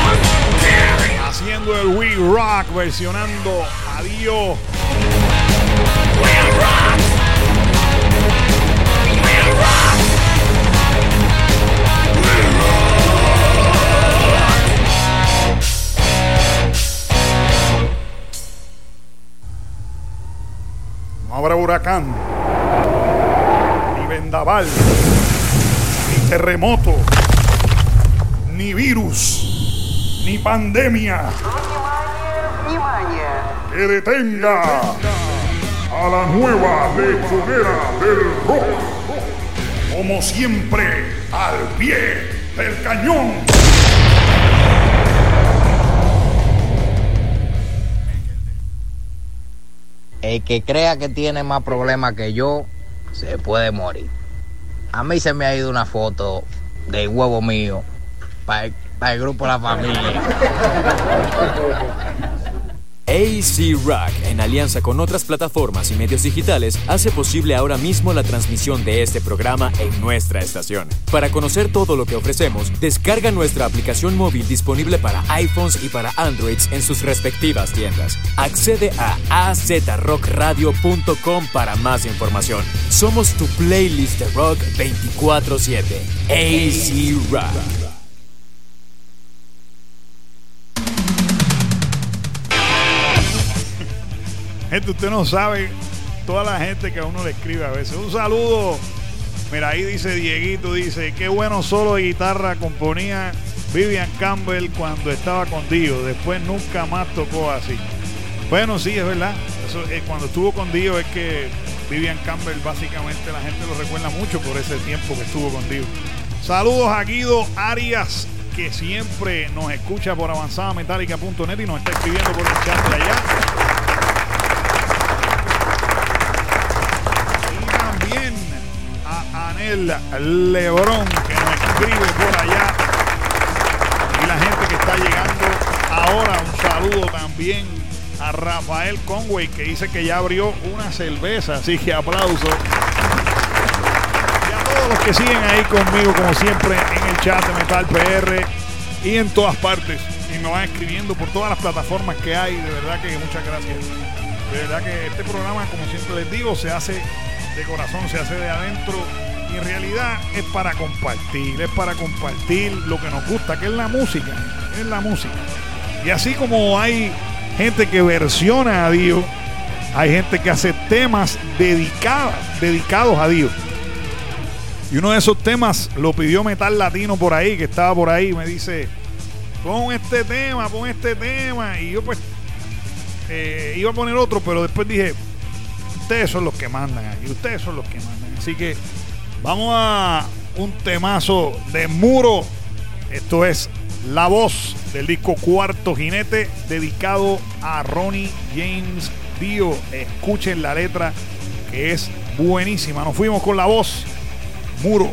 haciendo el We Rock, versionando a Dio. We rock. We rock. We rock. No habrá huracán, ni vendaval, ni terremoto, ni virus, ni pandemia que detenga a la nueva lechonera del rock. como siempre, al pie del cañón. El que crea que tiene más problemas que yo, se puede morir. A mí se me ha ido una foto del huevo mío para el, para el grupo La Familia. A C Rock, en alianza con otras plataformas y medios digitales, hace posible ahora mismo la transmisión de este programa en nuestra estación. Para conocer todo lo que ofrecemos, descarga nuestra aplicación móvil disponible para iPhones y para Androids en sus respectivas tiendas. Accede a a z rock radio punto com para más información. Somos tu playlist de rock veinticuatro siete. A C Rock. Gente, usted no sabe toda la gente que a uno le escribe a veces. Un saludo. Mira, ahí dice Dieguito, dice, qué bueno solo de guitarra componía Vivian Campbell cuando estaba con Dio. Después nunca más tocó así. Bueno, sí, es verdad. Eso, eh, cuando estuvo con Dio es que Vivian Campbell básicamente la gente lo recuerda mucho por ese tiempo que estuvo con Dio. Saludos a Guido Arias, que siempre nos escucha por avanzada metálica punto net y nos está escribiendo por el chat de allá. El Lebrón, que nos escribe por allá, y la gente que está llegando ahora. Un saludo también a Rafael Conway, que dice que ya abrió una cerveza, así que aplauso. Y a todos los que siguen ahí conmigo, como siempre, en el chat de Metal P R y en todas partes, y me van escribiendo por todas las plataformas que hay. De verdad que muchas gracias. De verdad que este programa, como siempre les digo, se hace de corazón, se hace de adentro. Y en realidad es para compartir, es para compartir lo que nos gusta, que es la música, es la música. Y así como hay gente que versiona a Dios, hay gente que hace temas dedicados, dedicados a Dios. Y uno de esos temas lo pidió Metal Latino por ahí, que estaba por ahí, me dice, pon este tema, pon este tema. Y yo pues eh, iba a poner otro, pero después dije, ustedes son los que mandan aquí, ustedes son los que mandan. Así que vamos a un temazo de Muro. Esto es La Voz del disco Cuarto Jinete, dedicado a Ronnie James Dio. Escuchen la letra, que es buenísima. Nos fuimos con La Voz, Muro.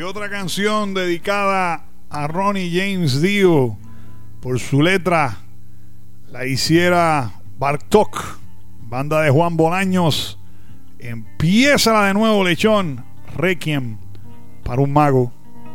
otra canción dedicada a Ronnie James Dio por su letra la hiciera Bartók, banda de Juan Bolaños. Empieza de nuevo, Lechón. Requiem para un mago.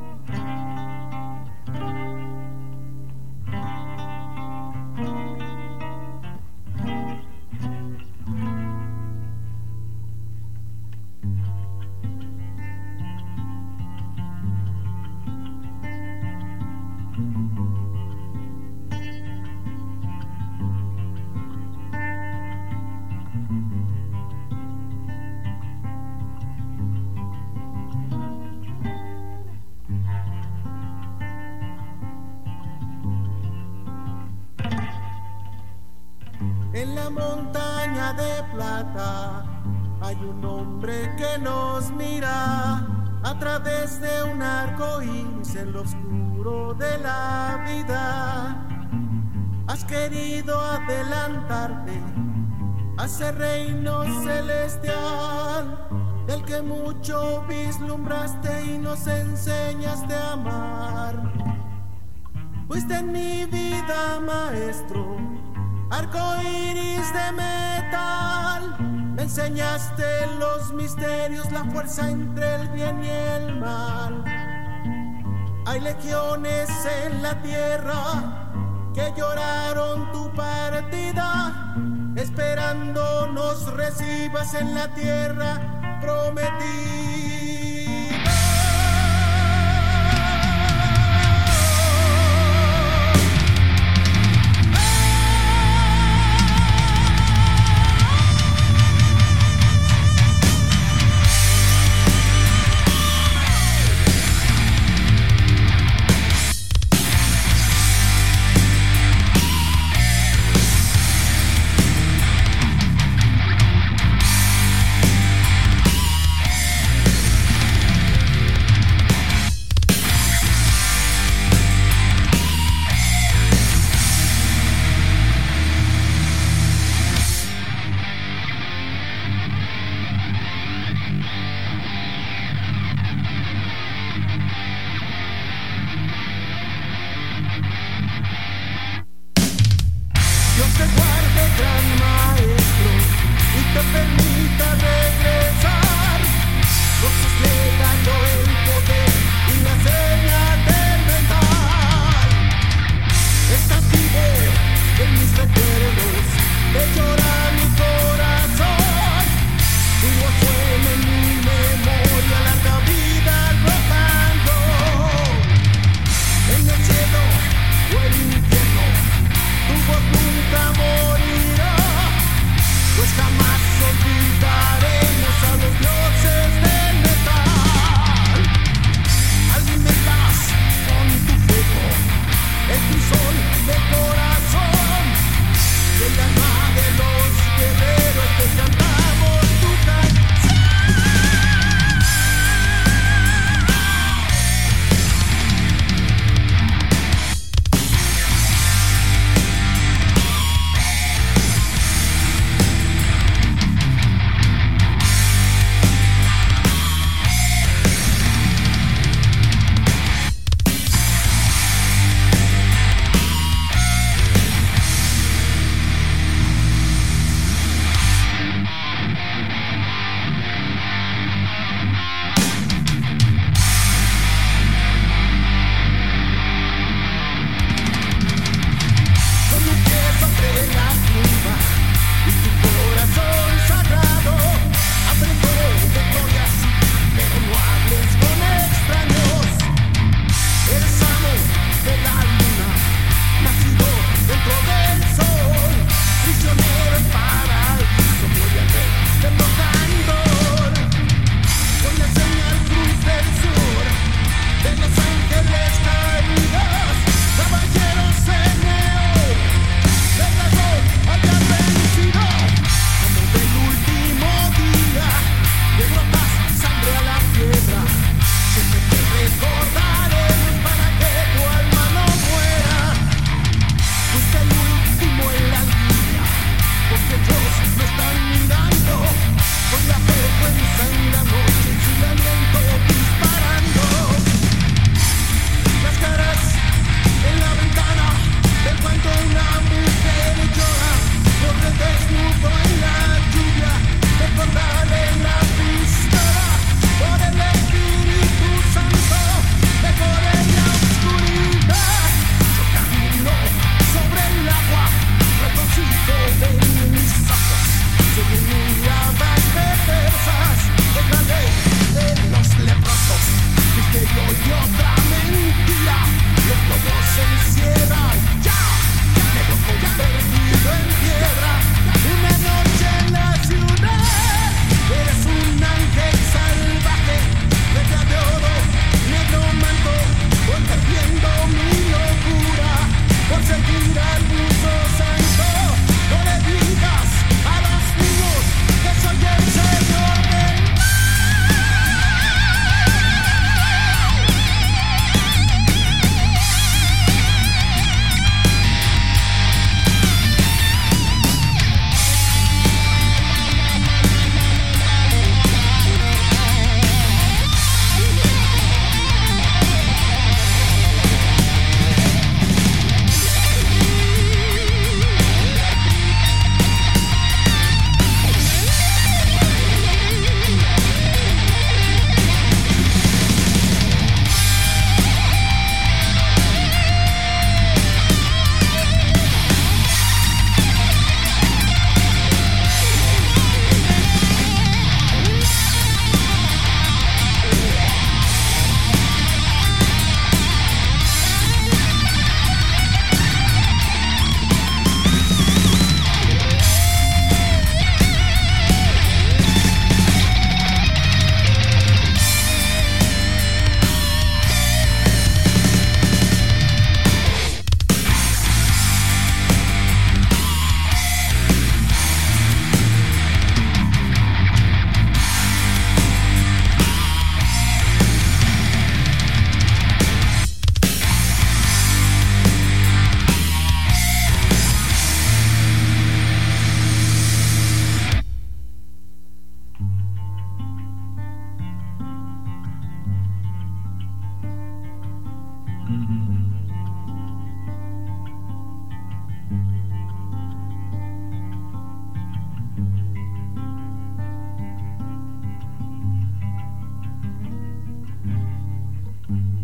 En la montaña de plata hay un hombre que nos mira a través de un arco iris en lo oscuro de la vida. Has querido adelantarte a ese reino celestial del que mucho vislumbraste y nos enseñaste a amar. Fuiste en mi vida maestro, arco iris de metal, me enseñaste los misterios, la fuerza entre el bien y el mal. Hay legiones en la tierra que lloraron tu partida, esperando nos recibas en la tierra prometida.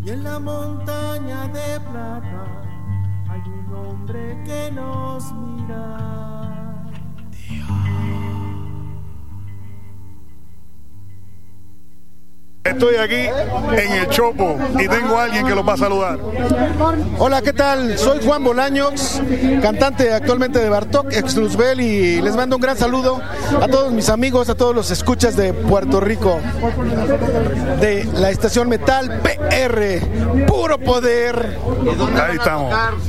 Y en la montaña de plata hay un hombre que nos mira. Estoy aquí en el Chopo y tengo a alguien que los va a saludar. Hola, ¿qué tal? Soy Juan Bolaños, cantante actualmente de Bartok, ex Luzbel, y les mando un gran saludo a todos mis amigos, a todos los escuchas de Puerto Rico, de la estación Metal P R, puro poder. Ahí estamos.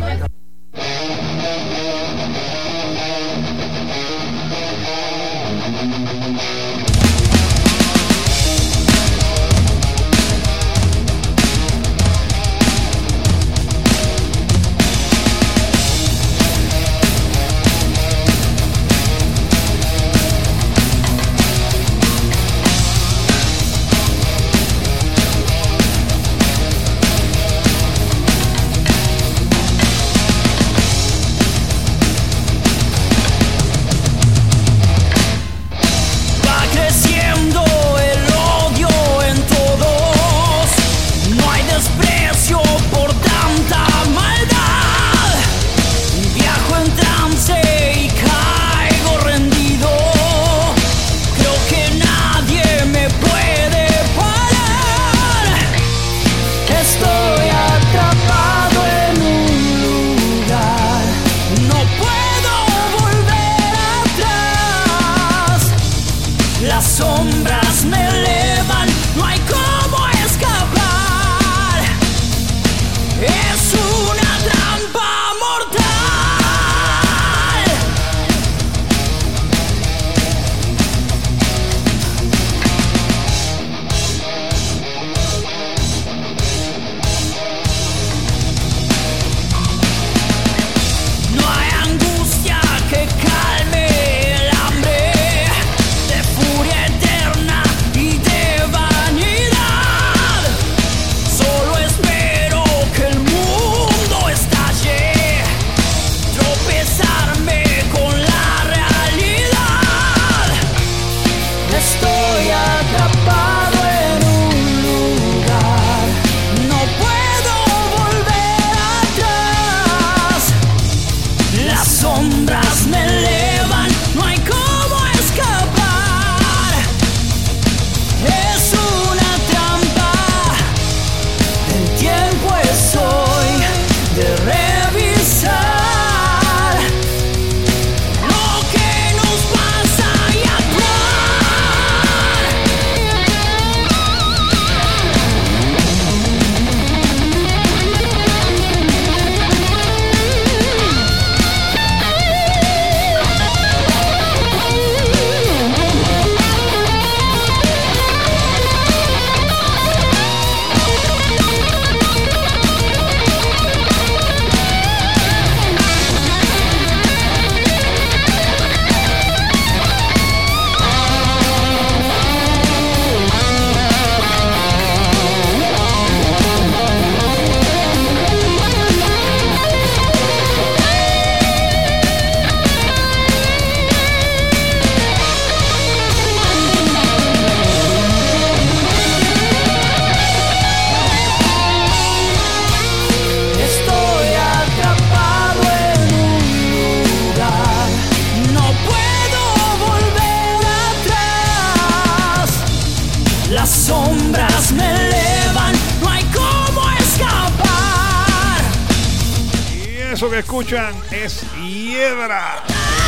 Eso que escuchan es Hiedra.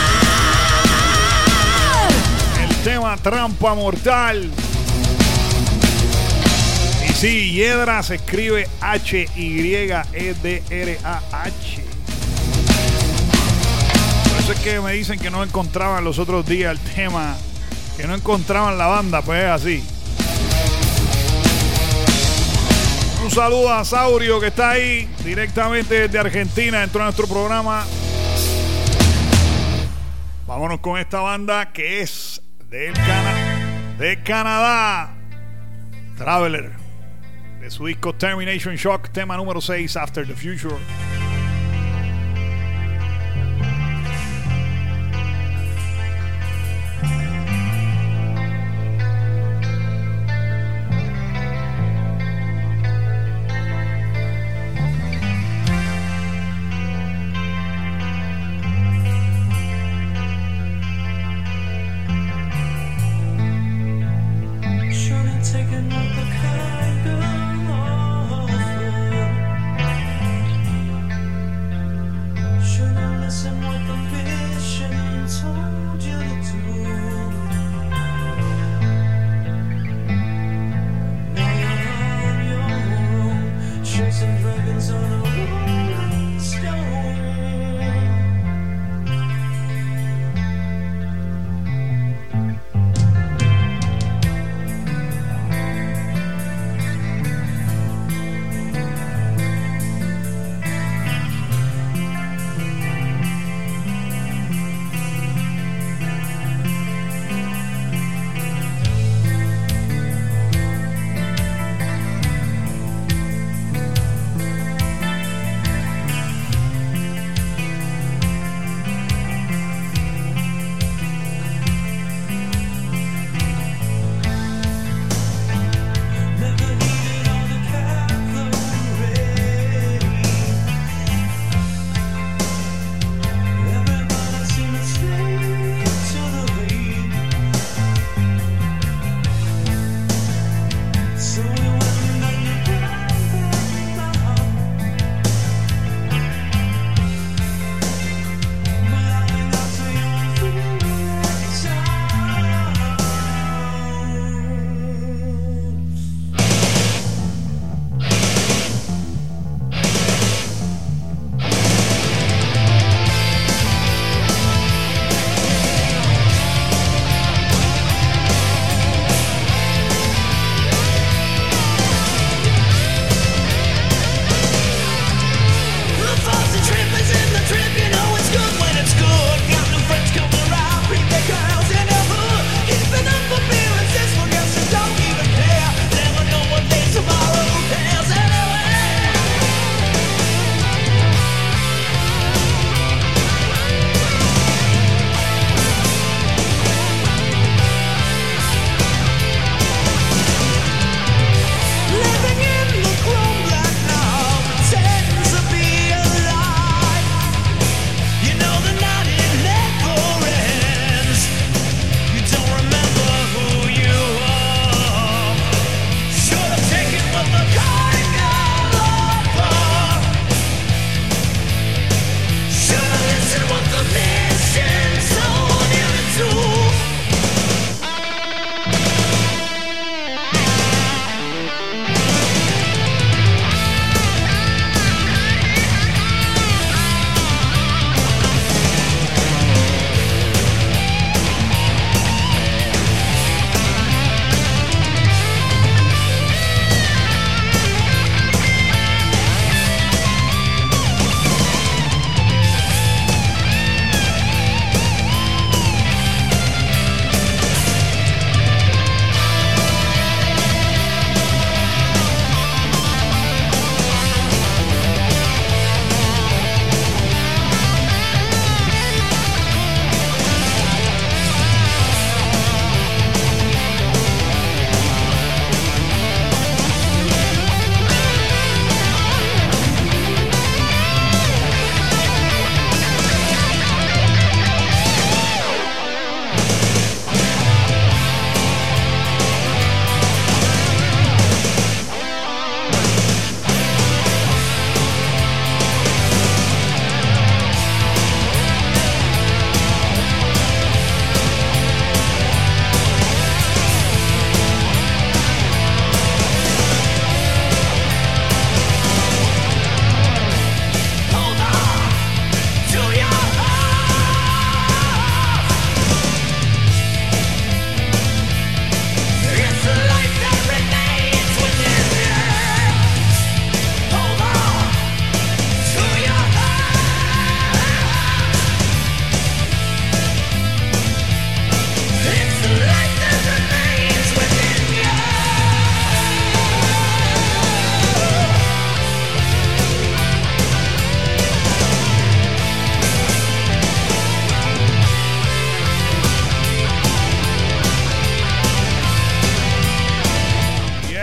El tema Trampa Mortal. Y sí, Hiedra se escribe H Y E D R A H. Por eso es que me dicen que no encontraban los otros días el tema, que no encontraban la banda, pues es así. Un saludo a Saurio, que está ahí directamente desde Argentina, dentro de nuestro programa. Vámonos con esta banda que es del Cana de Canadá, Traveler, de su disco Termination Shock, tema número seis, After the Future.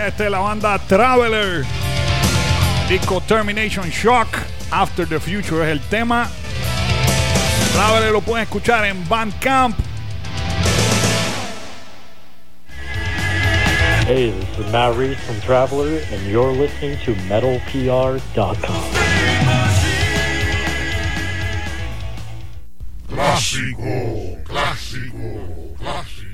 Esta es la banda Traveler. Disco Termination Shock. After the Future es el tema. Traveler lo pueden escuchar en Bandcamp. Hey, this is Matt Reese from Traveler, and you're listening to metal P R dot com. Clásico, clásico, clásico.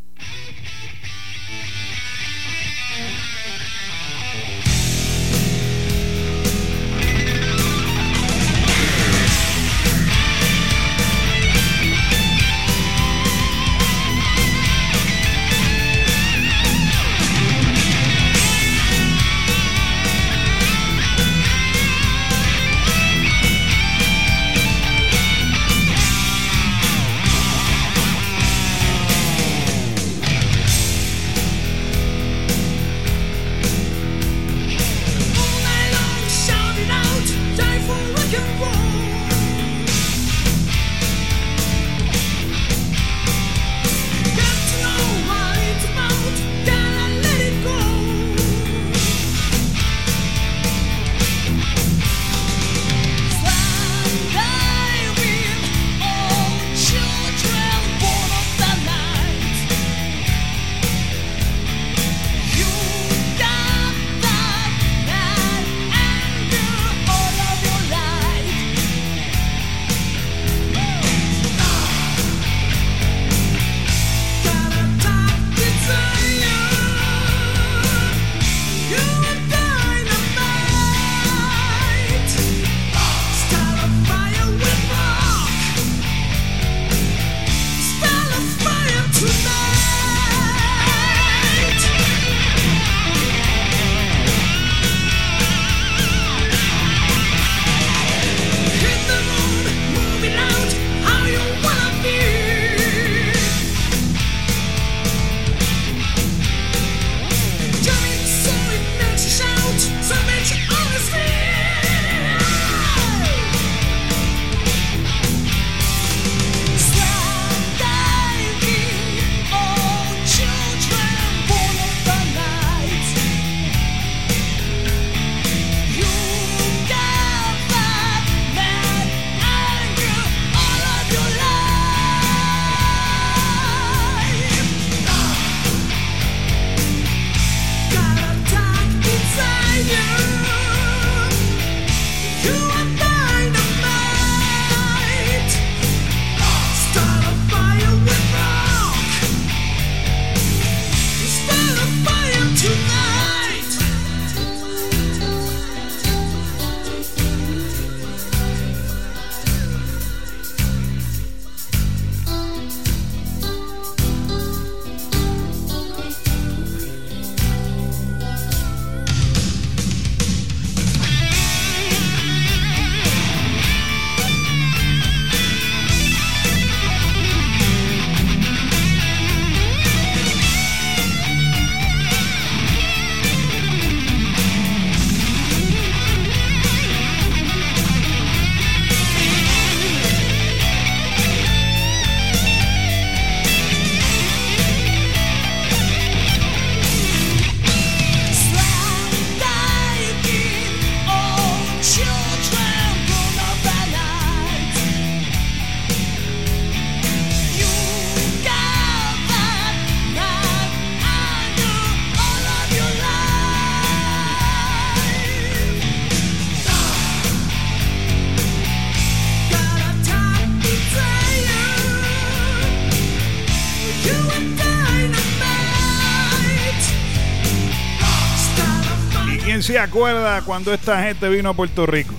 ¿Quién se acuerda cuando esta gente vino a Puerto Rico?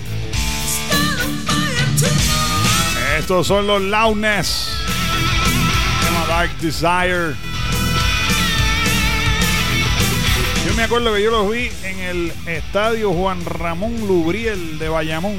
Estos son los Loudness. Se llama Dark Desire. Yo me acuerdo que yo los vi en el estadio Juan Ramón Lubriel de Bayamón.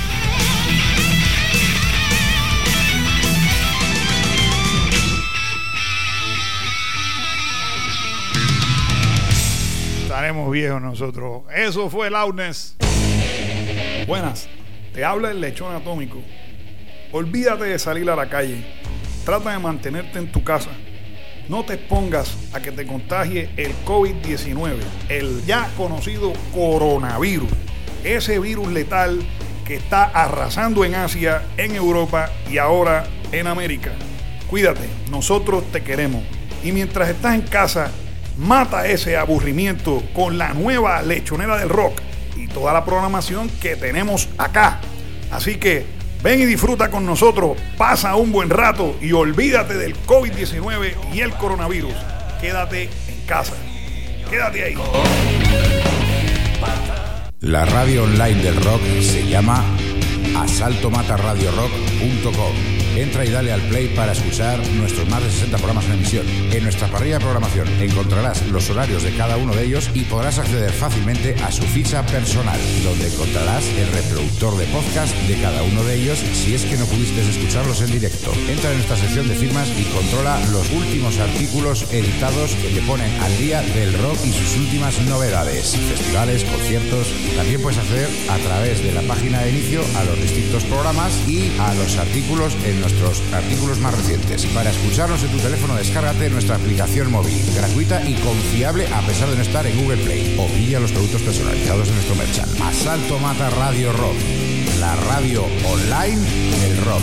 Estaremos viejos nosotros. Eso fue Loudness. Buenas, te habla el lechón atómico. Olvídate de salir a la calle. Trata de mantenerte en tu casa. no te expongas a que te contagie el COVID diecinueve, el ya conocido coronavirus, ese virus letal que está arrasando en Asia, en Europa y ahora en América. Cuídate, nosotros te queremos. Y mientras estás en casa, mata ese aburrimiento con la nueva Lechonera del Rock y toda la programación que tenemos acá. Así que ven y disfruta con nosotros, pasa un buen rato y olvídate del COVID diecinueve y el coronavirus. Quédate en casa. Quédate ahí. La radio online del rock se llama asalto mata radio rock punto com. Entra y dale al play para escuchar nuestros más de sesenta programas en emisión. En nuestra parrilla de programación encontrarás los horarios de cada uno de ellos y podrás acceder fácilmente a su ficha personal, donde encontrarás el reproductor de podcast de cada uno de ellos si es que no pudiste escucharlos en directo. Entra en nuestra sección de firmas y controla los últimos artículos editados que te ponen al día del rock y sus últimas novedades, festivales, conciertos. También puedes acceder a través de la página de inicio a los distintos programas y a los artículos en nuestros artículos más recientes. Para escucharnos en tu teléfono, descárgate nuestra aplicación móvil, gratuita y confiable a pesar de no estar en Google Play. O pilla los productos personalizados de nuestro merchant. Asalto Mata Radio Rock, la radio online del rock.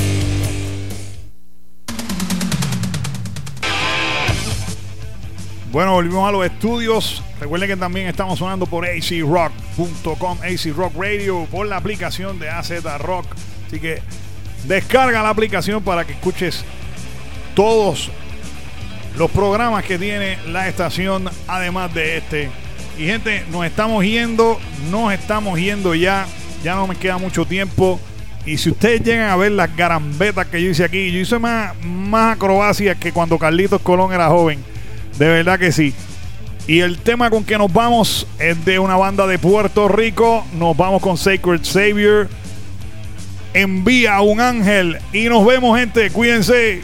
Bueno, volvimos a los estudios. Recuerden que también estamos sonando por A Z rock punto com, A Z Rock Radio, por la aplicación de A Z Rock. Así que descarga la aplicación para que escuches todos los programas que tiene la estación, además de este. Y gente, nos estamos yendo, nos estamos yendo ya. Ya no me queda mucho tiempo. Y si ustedes llegan a ver las garambetas que yo hice aquí, yo hice más, más acrobacias que cuando Carlitos Colón era joven. De verdad que sí. Y el tema con que nos vamos es de una banda de Puerto Rico. Nos vamos con Sacred Savior. Envía un ángel. Y nos vemos, gente. Cuídense.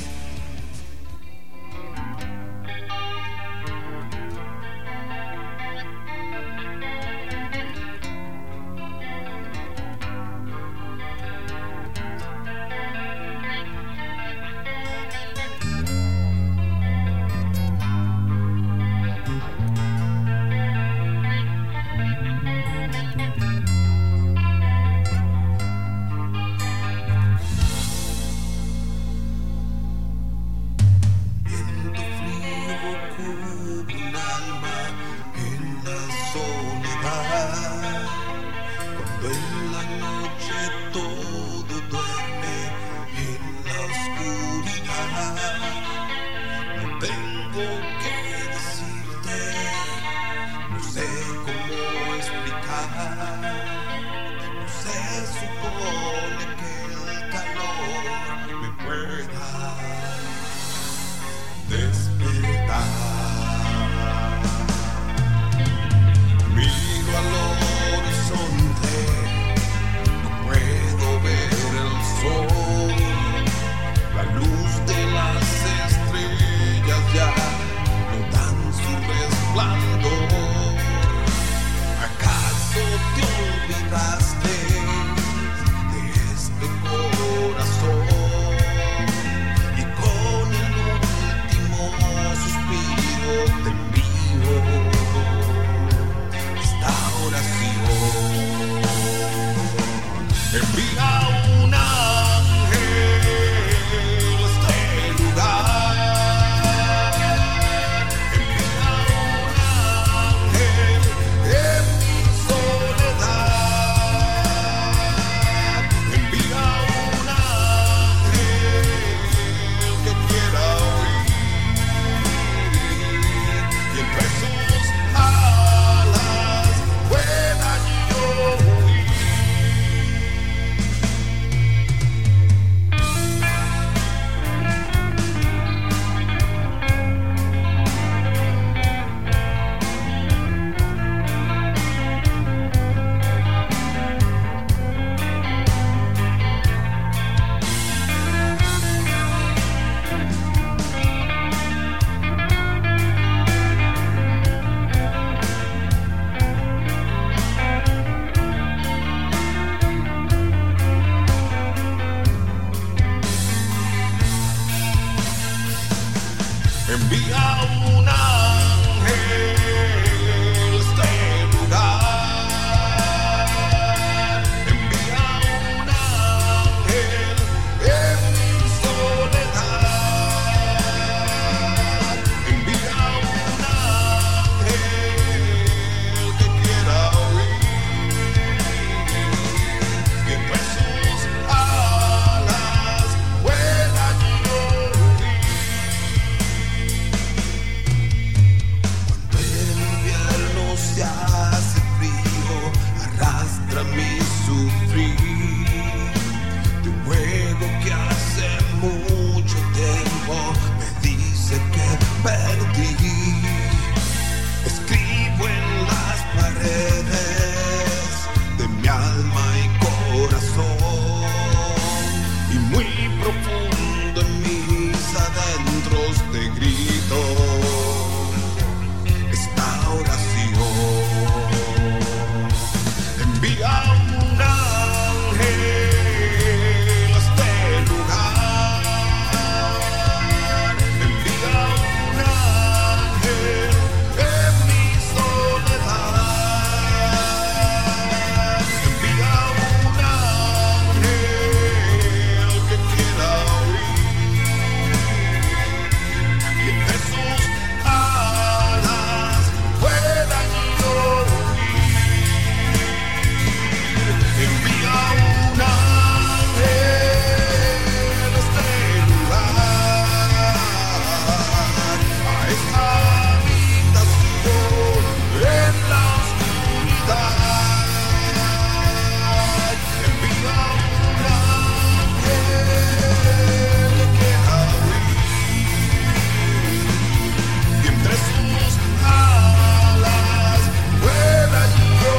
sus alas vuela yo.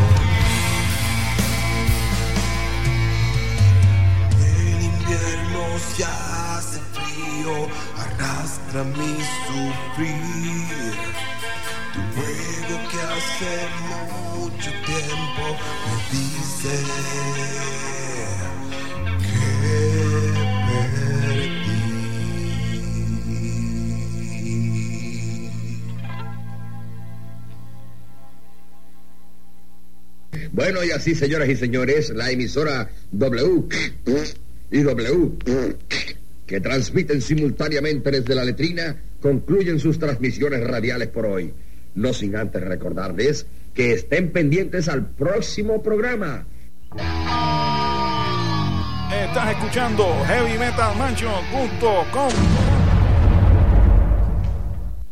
El invierno se hace frío, arrastra mi sufrir. Tu juego que hace mucho tiempo me dice que perdí. Bueno, y así, señoras y señores, la emisora W y W, que transmiten simultáneamente desde la letrina, concluyen sus transmisiones radiales por hoy. No sin antes recordarles que estén pendientes al próximo programa. Estás escuchando heavy metal mansion punto com.